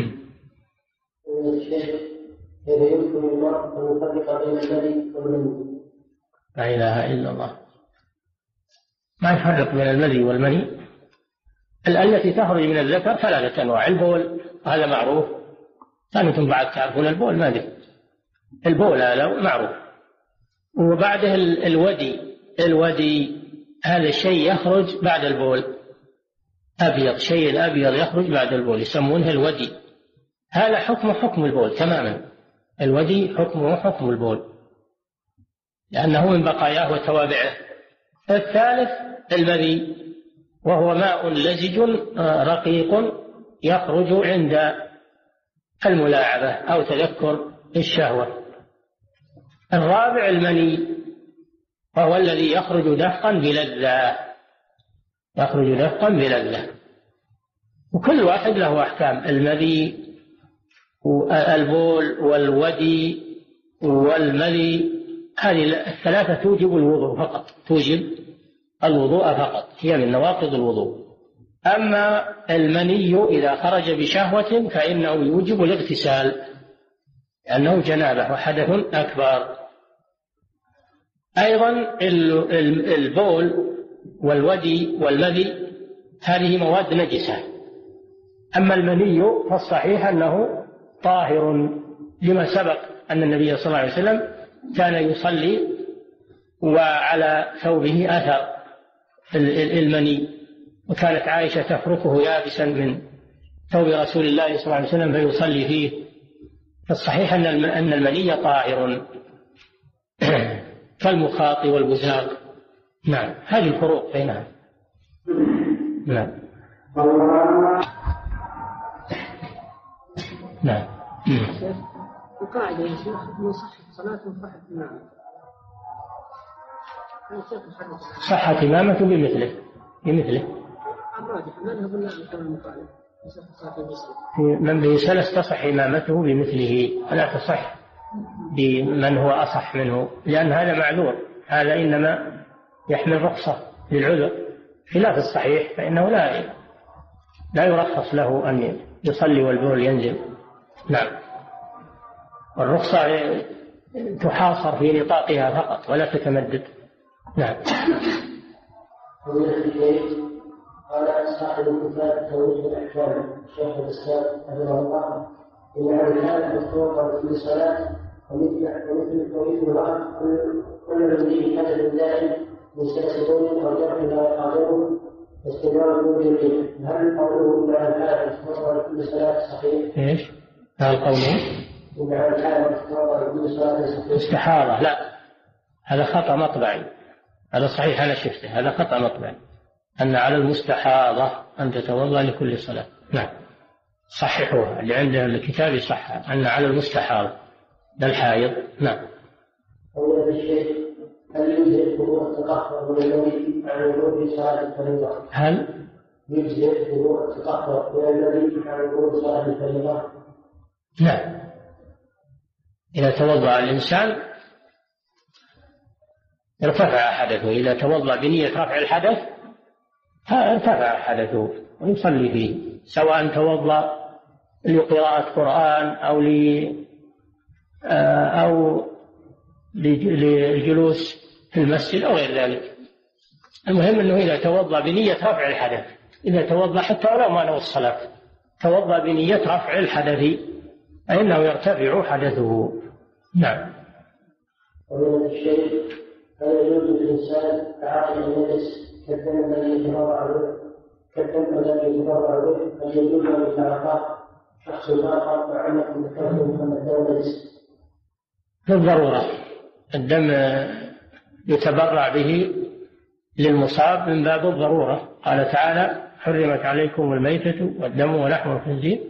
كيف يمكن المرء أن يفرق بين المذي والمني؟ لا إله إلا الله. ما يفرق بين المذي والمني. التي تخرج من الذكر ثلاثة أنواع: البول هذا معروف، أنتم بعد تعرفون البول، ما أدري البول هذا معروف، وبعده الودي. الودي هذا الشيء يخرج بعد البول، أبيض، شيء الأبيض يخرج بعد البول يسمونه الودي، هذا حكم حكم البول تماما. الودي حكمه حكم البول لأنه من بقاياه وتوابعه. الثالث المذي، وهو ماء لزج رقيق يخرج عند الملاعبة أو تذكر الشهوة. الرابع المني، وهو الذي يخرج دفقا بلذة، يخرج دفقا بلذة. وكل واحد له أحكام: المذي والبول والودي والملي، هذه الثلاثة توجب الوضوء فقط، توجب الوضوء فقط، هي من نواقض الوضوء. أما المني إذا خرج بشهوة فإنه يوجب الاغتسال لأنه جنابة وحدث أكبر. أيضا البول والودي والمذي هذه مواد نجسة. أما المني فالصحيح أنه طاهر، لما سبق أن النبي صلى الله عليه وسلم كان يصلي وعلى ثوبه أثر المني، وكانت عائشة تفركه يابسا من ثوب رسول الله صلى الله عليه وسلم فيصلي فيه. فالصحيح أن المني طاهر كالمخاط والبزاق. نعم، هذه الفروق بينها. نعم. نعم. القاعدة يا شيخ من صحة صلاة وصحة إمامة. صحة إمامة بمثله بمثله. الراجح مذهب الله يكون المخالف. في من به سلس تصح إمامته بمثله، فلا تصح بمن هو أصح منه، لأن هذا معذور، هذا إنما يحمل رخصة للعذر، خلاف الصحيح فإنه لا لا يرخص له أن يصلي والبول ينزل. نعم. والرخصة تحاصر في نطاقها فقط ولا تتمدد. نعم. قال صاحب الكتاب توجيه الأحكام شيخ الإسلام رحمه الله إن الرجال مفتوحة في صلاة ومثل ومثل توحيد الوقت كل الذي حدث دائم من سلسلون أو جرح لا يقادره واستمرار النور الريح. هل قوله إن الحال مفتوحة في كل صلاة صحيح؟ إيش؟ هل قوله إن الحال مفتوحة في كل صلاة صحيح؟ استحارة، لا، هذا خطأ مطبعي. هذا صحيح أنا شفته، هذا خطأ مطبعي، أن على المستحاضة أن تتوضأ لكل صلاة. نعم، صححوها اللي عنده الكتاب يصحح أن على المستحاضة للحائض. نعم. أولا الشيخ هل يجزئ وضوء التطهر من الذي عن الوضوء في صلاة الفريضة؟ هل يجزئ وضوء التطهر من الذي عن الوضوء في صلاة الفريضة؟ نعم، إذا توضأ الإنسان ارتفع حدثه، إذا توضأ بنية رفع الحدث ارتفع حدثه ويصلي فيه، سواء توضأ لقراءة قرآن أو ل أو للجلوس في المسجد أو غير ذلك. المهم أنه إذا توضأ بنية رفع الحدث، إذا توضأ حتى ولو ما نوى الصلاة توضأ بنية رفع الحدث فإنه يرتفع حدثه. نعم. ومن الشيء هل يجوز للإنسان تعاطي النجس كالدم الذي يتبرع به كالدم الذي يتبرع به هل يجوز أن يتعاطى شخص آخر مع أنكم ذكرتم أن الدم نجس؟ بالضرورة الدم يتبرع به للمصاب من باب الضرورة. قال تعالى: حرمت عليكم الميتة والدم ولحم الخنزير،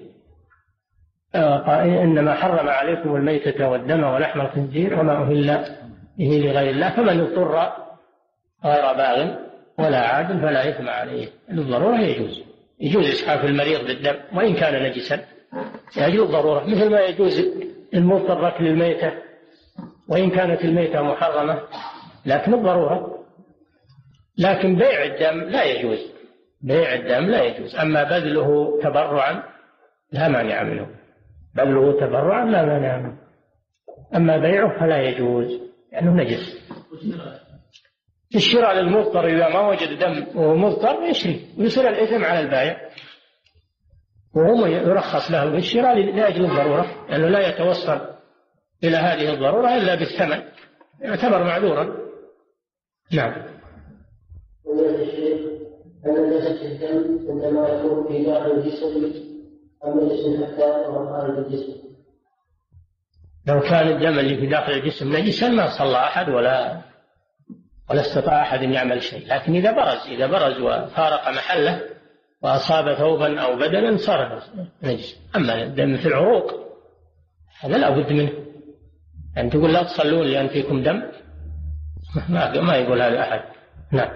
إنما حرم عليكم الميتة والدم ولحم الخنزير وما أهل به لغير الله، فمن اضطر غير باغ ولا عاد فلا إثم عليه. للضرورة يجوز يجوز إسعاف المريض بالدم وإن كان نجسا، يجوز ضرورة، مثل ما يجوز المضطر أكل الميتة وإن كانت الميتة محرمة لكن الضرورة. لكن بيع الدم لا يجوز، بيع الدم لا يجوز. أما بذله تبرعا لا مانع منه، بذله تبرعا لا مانع منه. أما بيعه فلا يجوز لأنه يعني نجس. الشراء للمضطر إذا ما وجد دم وهو مضطر يشري ويصير الإثم على البائع، وهو يرخص له بالشراء لأجل الضرورة، لأنه لا يتوصل إلى هذه الضرورة إلا بالثمن، يعتبر معذورا. نعم. ويا الشيخ هل نجاسة الدم عندما يكون في داخل الجسم أم الجسم حتى أو خارج الجسم؟ لو كان الدم اللي في داخل الجسم نجسا ما صلى أحد ولا ولا استطاع أحد أن يعمل شيء، لكن إذا برز إذا برز وفارق محله وأصاب ثوبا أو بدنا صار نجس. أما الدم في العروق هذا لا بد منه، أن تقول لا تصلون لأن فيكم دم، ما ما يقول هذا أحد. نعم.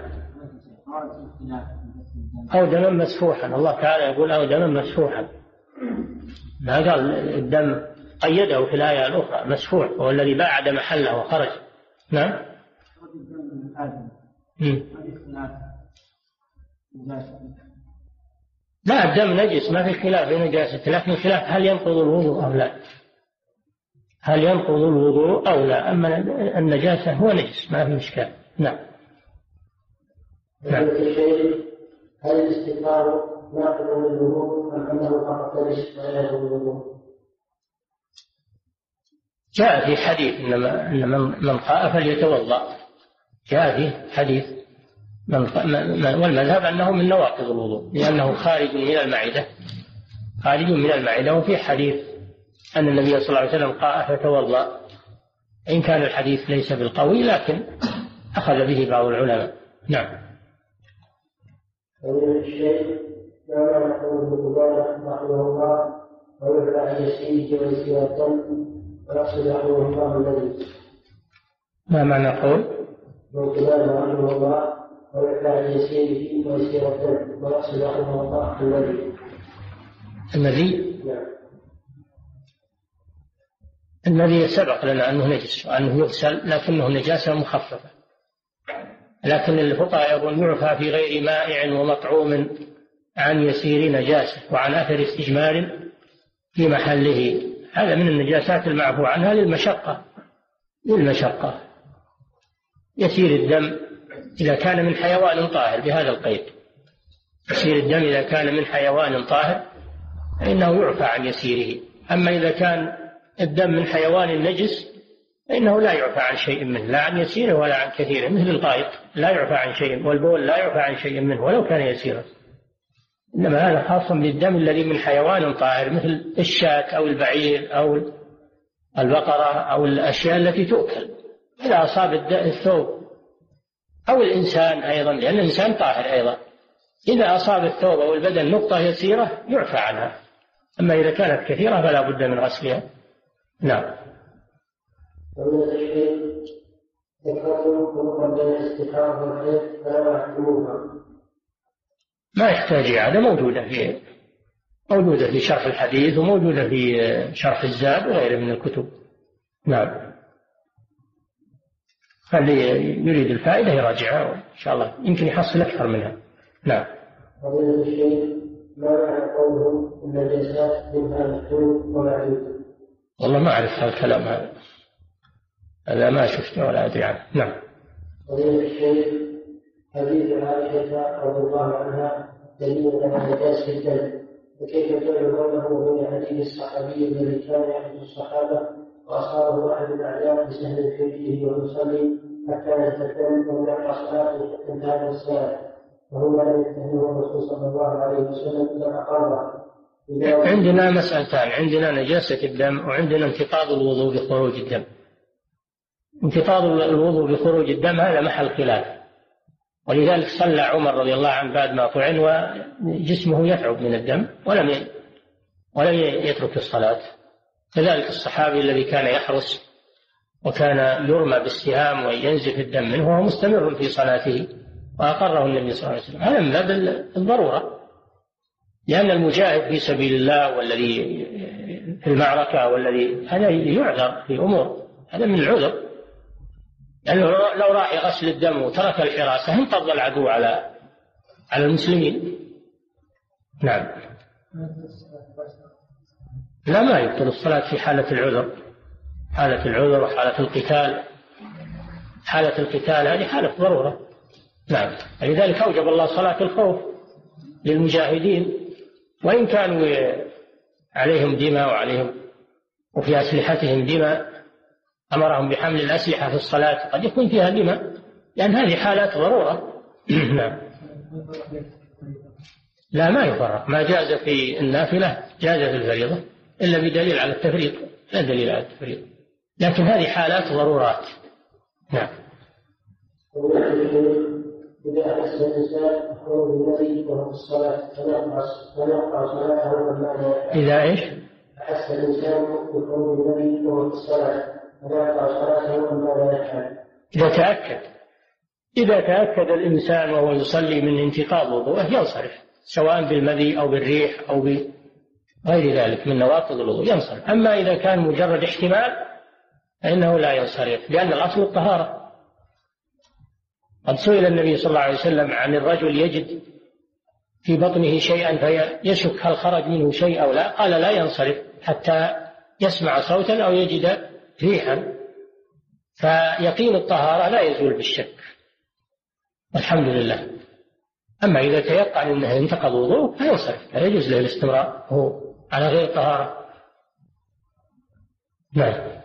أو دما مسفوحا، الله تعالى يقول أو دما مسفوحا، ما قال الدم، قيده في الآية الأخرى مسفوح هو الذي باعد محله وخرج. نعم. لا الدم نجس ما في خلاف في نجاسته، لكن الخلاف هل ينقض الوضوء أو لا، هل ينقض الوضوء أو لا. أما النجاسة هو نجس ما في إشكال. نعم. نعم. هل الاستغفار ناقض للوضوء أم أنه فقط نجس ولا ينقض الوضوء؟ جاء في حديث إن من قاء فليتوضأ، جاء في حديث من والمذهب أنه من نواقض الوضوء لأنه خارج من المعدة، خارج من المعدة. وفي حديث أن النبي صلى الله عليه وسلم قاء فتوضأ، إن كان الحديث ليس بالقوي لكن أخذ به بعض العلماء. نعم. الشيخ ما معنى قوله القرآن رحمه الله ويرفع عن يسيره ويسير الدم ويقصد رحمه الله الذي؟ ما معنى قول القرآن رحمه الله ويرفع عن يسيره ويسير الدم ويقصد رحمه الله الذي؟ الذي نعم. الذي سبق لنا أنه نجس وأنه يغسل لكنه نجاسة مخففة، لكن الفقهاء يقول يعفى في غير مائع ومطعوم عن يسير نجاسة وعن أثر استجمار في محله. هذا من النجاسات المعفو عنها للمشقة للمشقة يسير الدم إذا كان من حيوان طاهر، بهذا القيد يسير الدم إذا كان من حيوان طاهر فإنه يعفى عن يسيره. أما إذا كان الدم من حيوان نجس فإنه لا يعفى عن شيء منه، لا عن يسيره ولا عن كثيره، مثل الغائط لا يعفى عن شيء، والبول لا يعفى عن شيء منه ولو كان يسيرا. إنما هذا خاص بالدم الذي من حيوان طاهر مثل الشاة أو البعير أو البقرة أو الأشياء التي تؤكل. إذا أصاب الثوب أو الإنسان أيضا، لأن الإنسان طاهر أيضا، إذا أصاب الثوب أو البدن نقطة يسيرة يعفى عنها. أما إذا كانت كثيرة فلا بد من غسلها. نعم. ومن الشيء ذكرتم فروقا بين الاستخاره والحيض فلا يحكموها. ما يحتاج إعادة، موجودة في موجودة في شرح الحديث وموجودة في شرح الزاد وغيره من الكتب. نعم. فاللي يريد الفائدة يراجعها إن شاء الله يمكن يحصل أكثر منها. نعم. ومن الشيء ما معنى قوله إن النجاسات منها محدود ومعدود؟ والله ما أعرف هذا الكلام هذا، هذا ما شفته ولا أدري عنه. نعم. ومن الشيء حديث عائشة رضي الله عنها دليل على نجاسة الدم، وكيف تعلمونه من حديث الصحابي الذي كان يحدث الصحابة وأصابه أحد الأعيان بسهل في رجله ويصلي حتى نزل الدم ولم يقرأ صلاته حتى انتهت الصلاة، وهو لم يتهمه الرسول صلى الله عليه وسلم إلا أقره. عندنا مسألتان، عندنا نجاسة الدم وعندنا انتقاض الوضوء بخروج الدم. انتقاض الوضوء بخروج الدم هذا محل خلاف ولذلك صلى عمر رضي الله عنه بعد ما طعن وجسمه يتعب من الدم ولم ولم يترك الصلاة. كذلك الصحابي الذي كان يحرس وكان يرمى بالسهام وينزف الدم منه وهو مستمر في صلاته وأقره النبي صلى الله عليه وسلم. هذا من باب الضرورة، لأن المجاهد في سبيل الله والذي في المعركة والذي هذا يعذر في أمور، هذا من العذر، لأنه لو راح يغسل الدم وترك الحراسة انقض العدو على على المسلمين. نعم. لا، ما يبطل الصلاة في حالة العذر، حالة العذر وحالة القتال. حالة القتال هذه حالة ضرورة. نعم. لذلك أوجب الله صلاة الخوف للمجاهدين، وإن كانوا عليهم دماء وعليهم وفي أسلحتهم دماء أمرهم بحمل الأسلحة في الصلاة، قد يكون فيها دماء، لأن هذه حالات ضرورة. نعم. لا، ما يفرق، ما جاز في النافلة جاز في الفريضة إلا بدليل على التفريط، لا دليل على التفريط، لكن هذه حالات ضرورات. نعم. إذا أحس الإنسان بخروج النبي وهو في الصلاة فنقطع صلاته والمعنى. إذا إيش؟ أحس الإنسان بخروج النبي وهو في الصلاة فنقطع صلاته والمعنى يفعل. إذا تأكد إذا تأكد الإنسان وهو يصلي من انتقاض وضوءه ينصرف، سواء بالمذي أو بالريح أو بغير ذلك من نواقض الوضوء ينصرف. أما إذا كان مجرد احتمال فإنه لا ينصرف، لأن الأصل الطهارة. قد سئل النبي صلى الله عليه وسلم عن الرجل يجد في بطنه شيئا فيشك هل خرج منه شيء أو لا، قال لا ينصرف حتى يسمع صوتا أو يجد ريحا، فيقين الطهارة لا يزول بالشك والحمد لله. أما إذا تيقن أنه انتقض وضوء فينصرف، لا يجوز له الاستمرار هو على غير طهارة. نعم.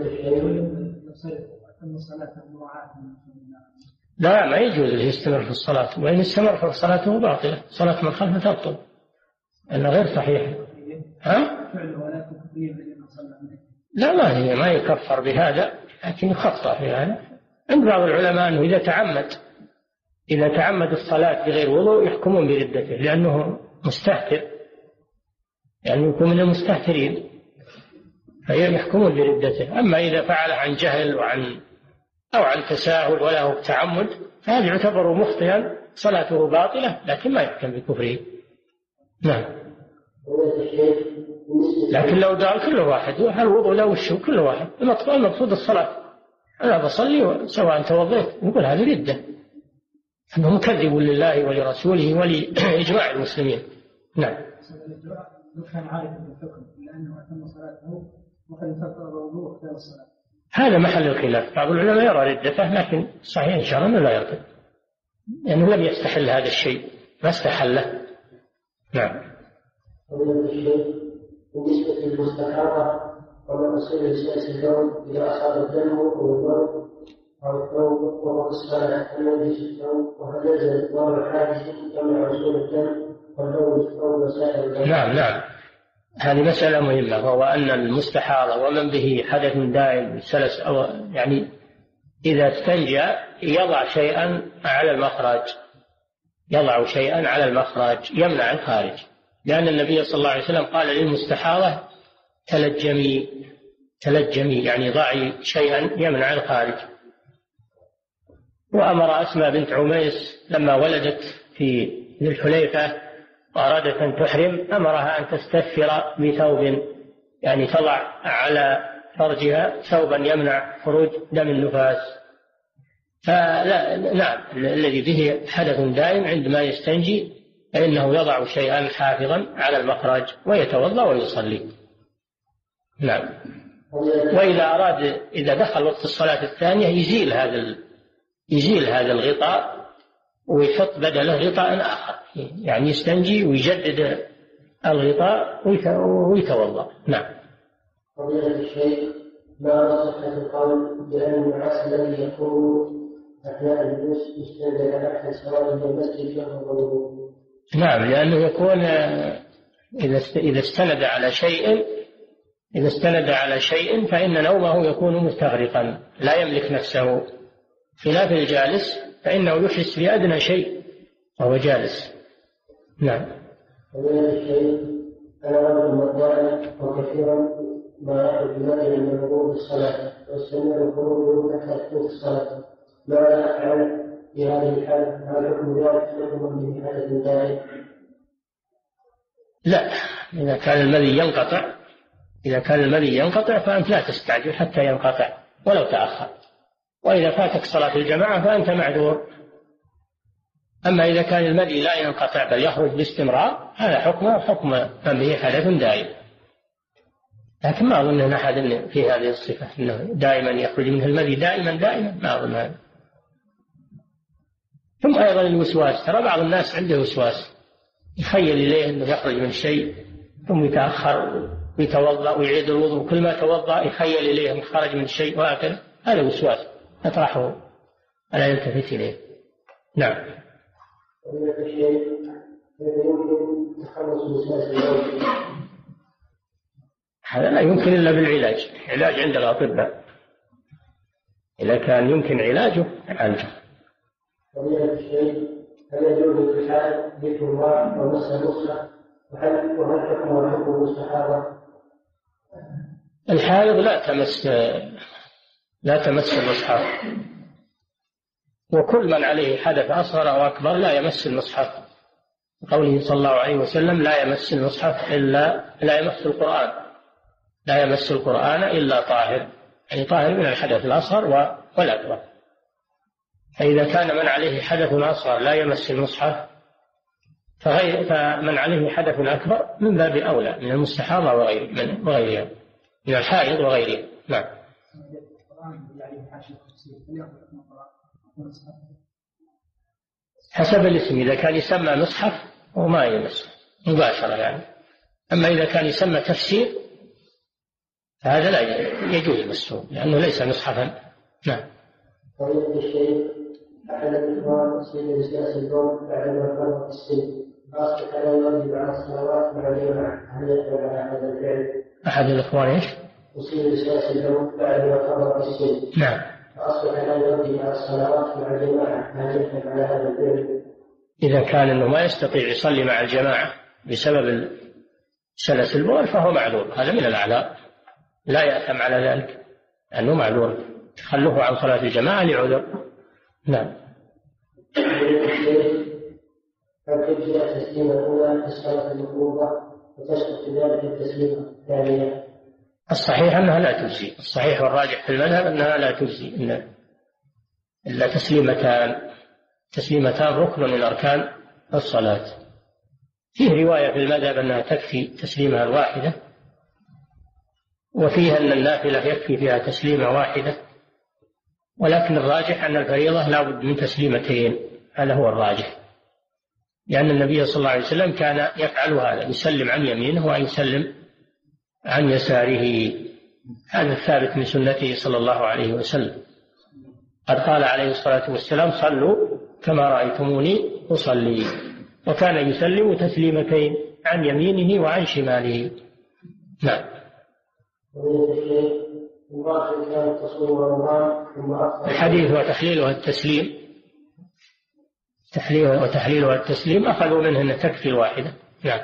لا، ما يجوز له يستمر في الصلاة، وإن استمر في صلاته باطلة، صلاة من خلفه تبطل لأنها غير صحيحة. ها؟ لا، ما هي ما يكفر بهذا، لكن يخطأ في هذا. عند بعض العلماء أنه إذا تعمد إذا تعمد الصلاة بغير وضوء يحكمون بردته، لأنه مستهتر، يعني يكون من المستهترين فيحكمون بردته. أما إذا فعل عن جهل وعن أو عن تساهل وله تعمد فهذا يعتبر مخطئا، صلاته باطلة، لكن ما يحكم بكفره. نعم. لكن لو قال كل واحد الوضوء لا وشه كل واحد، المقصود الصلاة، أنا بصلي سواء توضيت، نقول هذه ردة، أنه مكذب لله ولرسوله ولإجماع المسلمين. نعم. كان عارفا بالحكم لأنه أتم صلاته وقد انتقض وضوءه خلال الصلاة، هذا محل الخلاف. بعض العلماء يرى ردته، لكن صحيح إن شاء الله أنه لا يرتد، لأنه يعني لم يستحل هذا الشيء، ما استحله. نعم. بالنسبة للمستحاضة وما تصير لسياسة الثوب إذا أصاب الدم أو البول أو الثوب وهو في الصلاة هل يلبس الثوب وهل يلزم الثوب الحادث يمنع وصول الدم والثوب الثوب وسائر الدم؟ نعم نعم، هذه مسألة مهمة، وهو أن المستحاضة ومن به حدث دائم سلس أو يعني إذا استنجى يضع شيئا على المخرج، يضع شيئا على المخرج يمنع الخارج، لأن النبي صلى الله عليه وسلم قال للمستحاضة تلجمي تلجمي يعني ضعي شيئا يمنع الخارج. وأمر أسماء بنت عميس لما ولدت في ذي الحليفة وأرادت أن تحرم أمرها أن تستثفر بثوب، يعني تضع على فرجها ثوبا يمنع خروج دم النفاس. فلا نعم، الذي به حدث دائم عندما يستنجي فإنه يضع شيئا حافظا على المخرج ويتوضأ ويصلي. نعم. وإذا أراد إذا دخل وقت الصلاة الثانية يزيل هذا يزيل هذا الغطاء ويحط بدله غطاء آخر، يعني يستنجي ويجدد الغطاء ويتوضأ. نعم. فضيلة الشيخ، ما صحة القول بأن النعاس الذي يكون أثناء الجلوس يستند على أحد سواد المسجد يخرج الوضوء؟ نعم، لأنه يكون إذا إذا استند على شيء إذا استند على شيء فإن نومه يكون مستغرقا لا يملك نفسه، خلاف الجالس فإنه يحس بأدنى شيء وهو جالس. نعم. أنا رجل مضاعف وكثيرا ما يأخذ بمدن من الوضوء بالصلاة واستمر الخروج حتى تفوت الصلاة، ماذا أفعل في هذه الحالة؟ هل حكم ذلك حكم من حدث دائم؟ لا، إذا كان المذي ينقطع إذا كان المذي ينقطع فأنت لا تستعجل حتى ينقطع ولو تأخر، وإذا فاتك صلاة الجماعة فأنت معذور. أما إذا كان المذي لا ينقطع بل يخرج باستمرار هذا حكمه حكم من به حدث دائم، لكن ما أظن أن أحد في هذه الصفة أنه دائما يخرج منه المذي دائما دائما، ما أظن هذا. ثم أيضا الوسواس، ترى بعض الناس عنده وسواس يخيل إليه أنه يخرج من شيء ثم يتأخر ويتوضأ ويعيد الوضوء، كل ما توضأ يخيل إليه أنه خرج من شيء وهكذا، هذا وسواس أطرحه ألا يلتفت إليه. نعم. هذا لا يمكن إلا بالعلاج، علاج عند الأطباء، إذا كان يمكن علاجه عالجه. هل يجوز في الحال ذكر الله ومس المصحف؟ وهل وهل حكمه حكم المستحاضة؟ الحائض لا تمس لا تمس المصحف، وكل من عليه حدث أصغر أو أكبر لا يمس المصحف، قوله صلى الله عليه وسلم لا يمس المصحف إلا لا يمس القرآن لا يمس القرآن إلا طاهر، يعني طاهر من الحدث الأصغر والأكبر. فإذا كان من عليه حدث أصغر لا يمس المصحف فغير فمن عليه حدث أكبر من باب أولى من المستحاضة وغير من وغيرها من الحائض وغيرها. نعم. حسب الاسم، إذا كان يسمى مصحف وما يمس مباشرة يعني، أما إذا كان يسمى تفسير فهذا لا يجوز مسه لأنه ليس مصحفا. نعم. طريقة الشيء أحد الإخوان سيد سياسة اليوم بعد ما فرق السن أصبح لا يواجب على الصلوات مع الجماعة، هل يقبل على هذا الفعل؟ أحد الإخوان إيش؟ سيد سياسة اليوم بعد ما فرق السن. نعم. أصبح لا يواجب على الصلوات مع الجماعة، هل يقبل على هذا الفعل؟ إذا كان أنه ما يستطيع يصلي مع الجماعة بسبب سلس البول فهو معذور، هذا من الأعذار لا يأثم على ذلك لأنه معذور، تخلفه عن صلاة الجماعة لعذر. نعم. هل تجزئ التسليمة الأولى في الصلاة المفروضة وتسقط في ذلك التسليمة الثانية؟ الصحيح أنها لا تجزي، الصحيح والراجح في المذهب أنها لا تجزي، إن إلا تسليمتان تسليمتان ركن من أركان الصلاة. فيه رواية في المذهب أنها تكفي تسليمها الواحدة، وفيها أن النافلة يكفي فيها تسليمة واحدة، ولكن الراجح أن الفريضة لا بد من تسليمتين، هذا هو الراجح، لأن النبي صلى الله عليه وسلم كان يفعل هذا، يسلم عن يمينه ويسلم عن يساره، هذا الثابت من سنته صلى الله عليه وسلم. قد قال عليه الصلاة والسلام صلوا كما رأيتموني أصلي، وكان يسلم تسليمتين عن يمينه وعن شماله. نعم. الحديث وتحليلها التسليم تحليلها وتحليلها التسليم أخذوا منه أن تكفي الواحدة. نعم.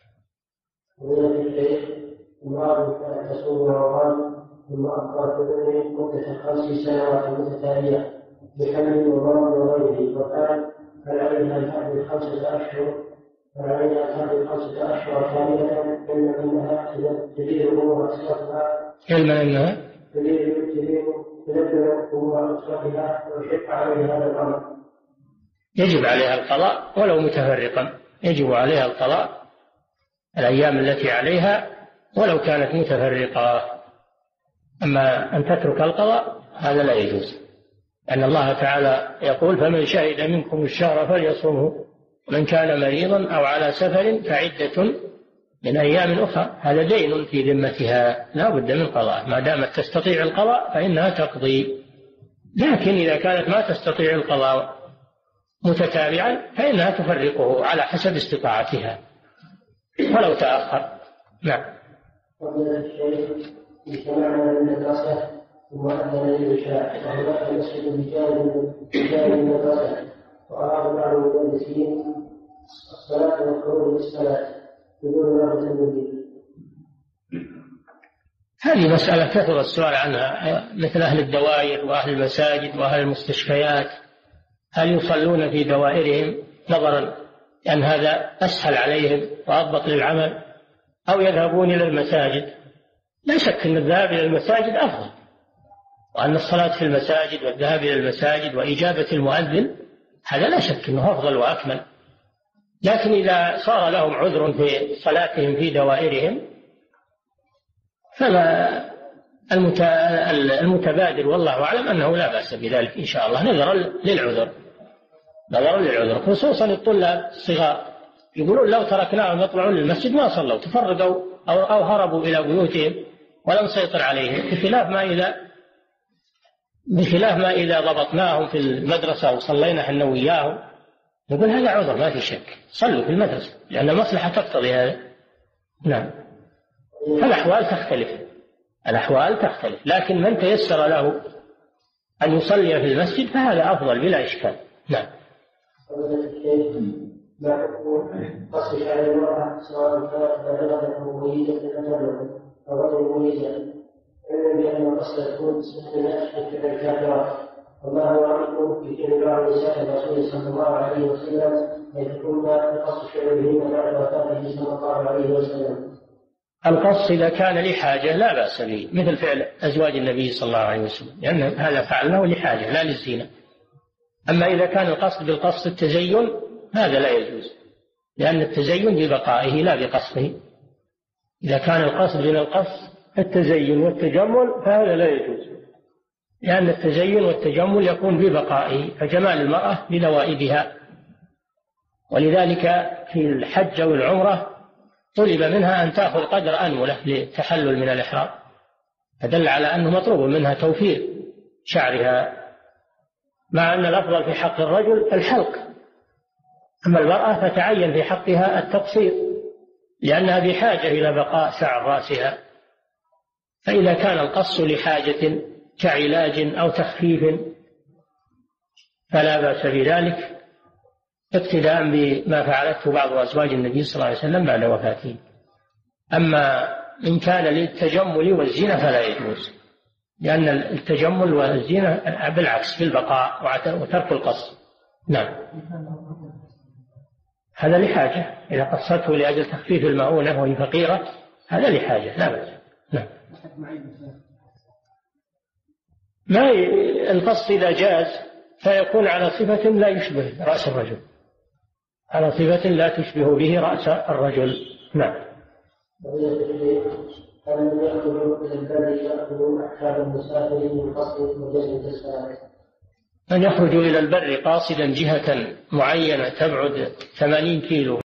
امرأة كانت تصوم رمضان ثم أفطرت بدنه مدة خمس سنوات متتالية بحمل ومرض وغيره، وقال هل عليها أن تحمل خمسة أشهر هل عليها أن تحمل خمسة أشهر كاملة علما أنها تزيد أمور أسرتها علما أنها تزيد أمور أسرتها ويشق عليها هذا الأمر؟ يجب عليها القضاء ولو متفرقا، يجب عليها القضاء الأيام التي عليها ولو كانت متفرقة. أما أن تترك القضاء هذا لا يجوز، لأن الله تعالى يقول فمن شهد منكم الشهر فليصومه ومن كان مريضا أو على سفر فعدة من أيام أخرى، هذا دين في ذمتها لا بد من قضاء، ما دامت تستطيع القضاء فإنها تقضي، لكن إذا كانت ما تستطيع القضاء متتابعا فإنها تفرقه على حسب استطاعتها ولو تأخر. نعم. ومن الشيء اجتمعنا للمدرسة ثم أذن للعشاء وهناك مسجد بجانب بجانب المدرسة، وأراد بعض المدرسين الصلاة والخروج للصلاة بدون رغبة المدير. هذه مسألة كثر السؤال عنها، مثل أهل الدوائر وأهل المساجد وأهل المستشفيات، هل يصلون في دوائرهم نظرا أن هذا أسهل عليهم وأضبط للعمل، أو يذهبون إلى المساجد؟ لا شك أن الذهاب إلى المساجد أفضل، وأن الصلاة في المساجد والذهاب إلى المساجد وإجابة المؤذن هذا لا شك أنه أفضل وأكمل. لكن إذا صار لهم عذر في صلاتهم في دوائرهم فلا المتبادر والله أعلم أنه لا بأس بذلك إن شاء الله، نظرا للعذر نظرا للعذر خصوصا الطلاب الصغار، يقولون لو تركناهم يطلعون للمسجد ما صلوا، تفرقوا أو, أو هربوا إلى بيوتهم ولم نسيطر عليهم، بخلاف ما إذا بخلاف ما إذا ضبطناهم في المدرسة وصلينا احنا وياهم، نقول هذا عذر ما في شك، صلوا في المدرسة لأن المصلحة تقتضي هذا. نعم، الأحوال تختلف الأحوال تختلف لكن من تيسر له أن يصلي في المسجد فهذا أفضل بلا إشكال. نعم. ما حكم قص شعر المرأة سواء كانت بالغة أو مميزة أو غير مميزة، علما بأن القص يكون من أشد الكافرات، وما هو رأيكم في فعل بعض نساء الرسول صلى الله عليه وسلم يكون قص شعرهن بعد وفاته صلى الله عليه وسلم؟ القص إذا كان لحاجة لا بأس به، مثل فعل أزواج النبي صلى الله عليه وسلم، لأن هذا فعلناه لحاجة لا للزينة. أما إذا كان القصد بالقصد التزين هذا لا يجوز، لأن التزين ببقائه لا بقصده. إذا كان القصد من القصد التزين والتجمل فهذا لا يجوز، لأن التزين والتجمل يكون ببقائه، فجمال المرأة بنوائبها. ولذلك في الحج والعمرة طلب منها أن تأخذ قدر أنملة للتحلل من الإحرام، فدل على أنه مطلوب منها توفير شعرها، مع أن الأفضل في حق الرجل الحلق، أما المرأة فتعين في حقها التقصير لأنها بحاجة إلى بقاء شعر رأسها. فإذا كان القص لحاجة كعلاج أو تخفيف فلا بأس بذلك، اقتداء بما فعلته بعض أزواج النبي صلى الله عليه وسلم بعد وفاته. أما إن كان للتجمل والزينة فلا يجوز، لأن التجمل والزينة بالعكس في البقاء وترك القص. نعم، هذا لحاجة، إذا قصته لأجل تخفيف المؤونة وهي فقيرة هذا لحاجة لا بأس. نعم. ما القص إذا جاز فيكون على صفة لا يشبه رأس الرجل، على صفة لا تشبه به رأس الرجل. نعم. أن يأخذوا إلى البر يأخذوا أحكام المسافر من قصد وجزم الصلاة. أن يخرجوا إلى البر قاصدا جهة معينة تبعد ثمانين كيلو